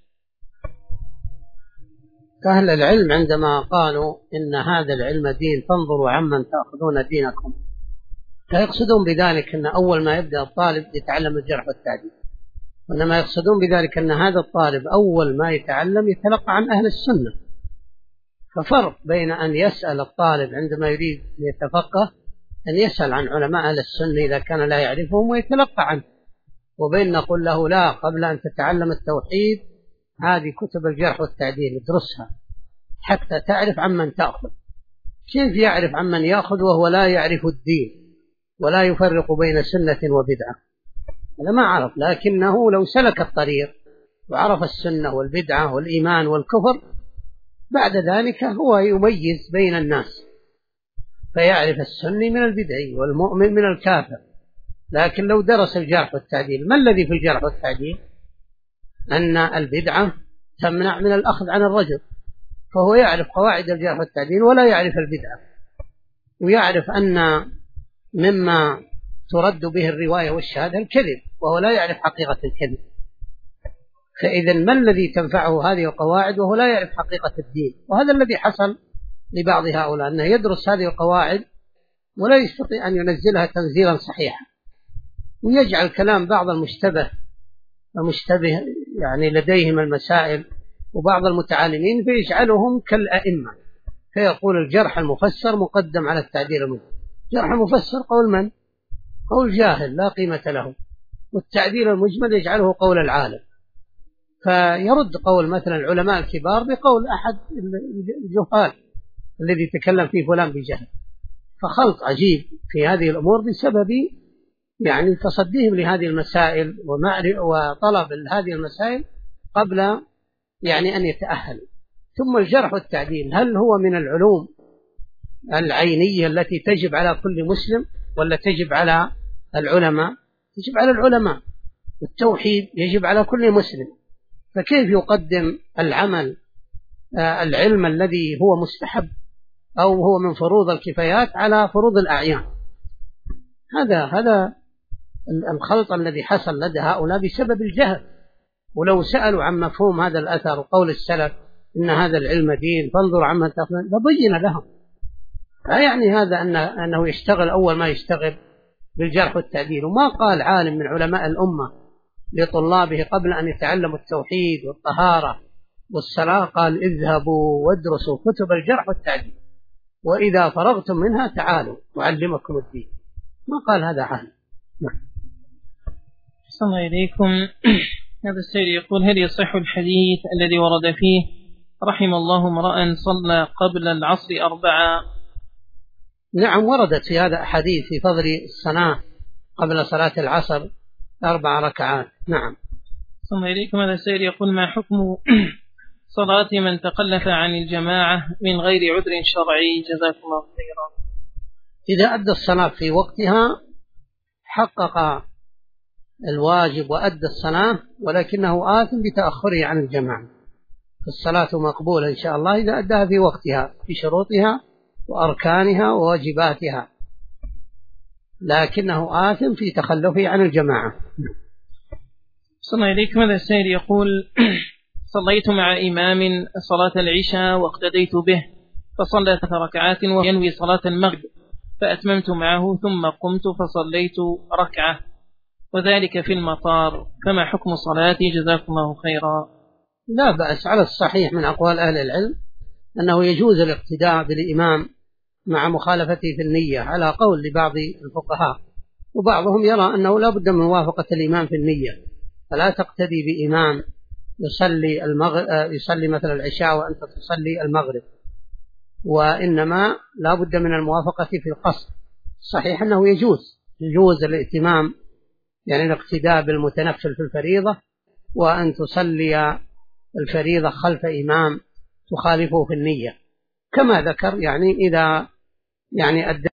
أهل العلم عندما قالوا إن هذا العلم دين فانظروا عمن تأخذون دينكم، فيقصدون بذلك أن أول ما يبدأ الطالب يتعلم الجرح والتعديل، وإنما يقصدون بذلك أن هذا الطالب أول ما يتعلم يتلقى عن أهل السنة. ففرق بين أن يسأل الطالب عندما يريد يتفقه أن يسأل عن علماء أهل السنة إذا كان لا يعرفهم ويتلقى عنه، وبين نقول له لا، قبل أن تتعلم التوحيد هذه كتب الجرح والتعديل ادرسها حتى تعرف عمن تأخذ. كيف يعرف عمن يأخذ وهو لا يعرف الدين ولا يفرق بين سنة وبدعة؟ هذا ما عرف، لكنه لو سلك الطريق وعرف السنة والبدعة والإيمان والكفر بعد ذلك هو يميز بين الناس، فيعرف السني من البدعي والمؤمن من الكافر. لكن لو درس الجرح والتعديل، ما الذي في الجرح والتعديل؟ أن البدعة تمنع من الأخذ عن الرجل، فهو يعرف قواعد الجرح والتعديل ولا يعرف البدعة، ويعرف أن مما ترد به الرواية والشهادة الكذب، وهو لا يعرف حقيقة الكذب. فإذا ما الذي تنفعه هذه القواعد وهو لا يعرف حقيقة الدين؟ وهذا الذي حصل لبعض هؤلاء، أنه يدرس هذه القواعد ولا يستطيع أن ينزلها تنزيلا صحيحا، ويجعل كلام بعض المشتبه يعني لديهم المسائل وبعض المتعالمين فيجعلهم كالأئمة، فيقول الجرح المفسر مقدم على التعديل المجمل. جرح المفسر قول من؟ قول جاهل لا قيمة له، والتعديل المجمل يجعله قول العالم، فيرد قول مثلا العلماء الكبار بقول أحد الجهال الذي تكلم فيه فلان بجهل. فخلط عجيب في هذه الأمور بسبب يعني تصديهم لهذه المسائل وطلب هذه المسائل قبل يعني أن يتأهل. ثم الجرح والتعديل هل هو من العلوم العينية التي تجب على كل مسلم ولا تجب على العلماء؟ يجب على العلماء. والتوحيد يجب على كل مسلم، فكيف يقدم العلم الذي هو مستحب أو هو من فروض الكفايات على فروض الأعيان؟ هذا الخلط الذي حصل لدى هؤلاء بسبب الجهل. ولو سألوا عن مفهوم هذا الأثر وقول السلف إن هذا العلم دين فانظر عما تأخذون لبين لهم. لا يعني هذا أنه يشتغل أول ما يشتغل بالجرح والتعديل. وما قال عالم من علماء الأمة لطلابه قبل أن يتعلموا التوحيد والطهارة والصلاة قال اذهبوا وادرسوا كتب الجرح والتعديل وإذا فرغتم منها تعالوا أعلمكم الدين. ما قال هذا عالم. صلى الله إليكم. هذا السيد يقول: هل يصح الحديث الذي ورد فيه رحم الله امرأ صلى قبل العصر 4؟ نعم، وردت في هذا أحاديث في فضل الصلاة قبل صلاة العصر 4 ركعات. نعم. ثم إليكم. هذا السيد يقول: ما حكم صلاة من تخلف عن الجماعة من غير عذر شرعي؟ جزاكم الله خيرا. إذا أدى الصلاة في وقتها حقق الواجب وأدى الصلاة، ولكنه آثم بتأخره عن الجماعة. فالصلاة مقبولة إن شاء الله إذا أداها في وقتها بشروطها وأركانها وواجباتها، لكنه آثم في تخلفه عن الجماعة. صلى الله إليكم. هذا السائل يقول: صليت مع إمام صلاة العشاء واقتديت به فصلى 3 ركعات وينوي صلاة المغرب، فأتممت معه ثم قمت فصليت ركعة وذلك في المطار، فما حكم صلاتي؟ جزاكم الله خيرا. لا بأس. على الصحيح من أقوال أهل العلم أنه يجوز الاقتداء بالإمام مع مخالفته في النية على قول لبعض الفقهاء، وبعضهم يرى أنه لا بد من موافقة الإمام في النية، فلا تقتدي بإمام يصلي مثل العشاء وأنت تصلي المغرب، وإنما لا بد من الموافقة في القصد. صحيح أنه يجوز الائتمام يعني الاقتداء بالمتنفل في الفريضة، وأن تصلي الفريضة خلف إمام تخالفه في النية كما ذكر، يعني إذا يعني أدى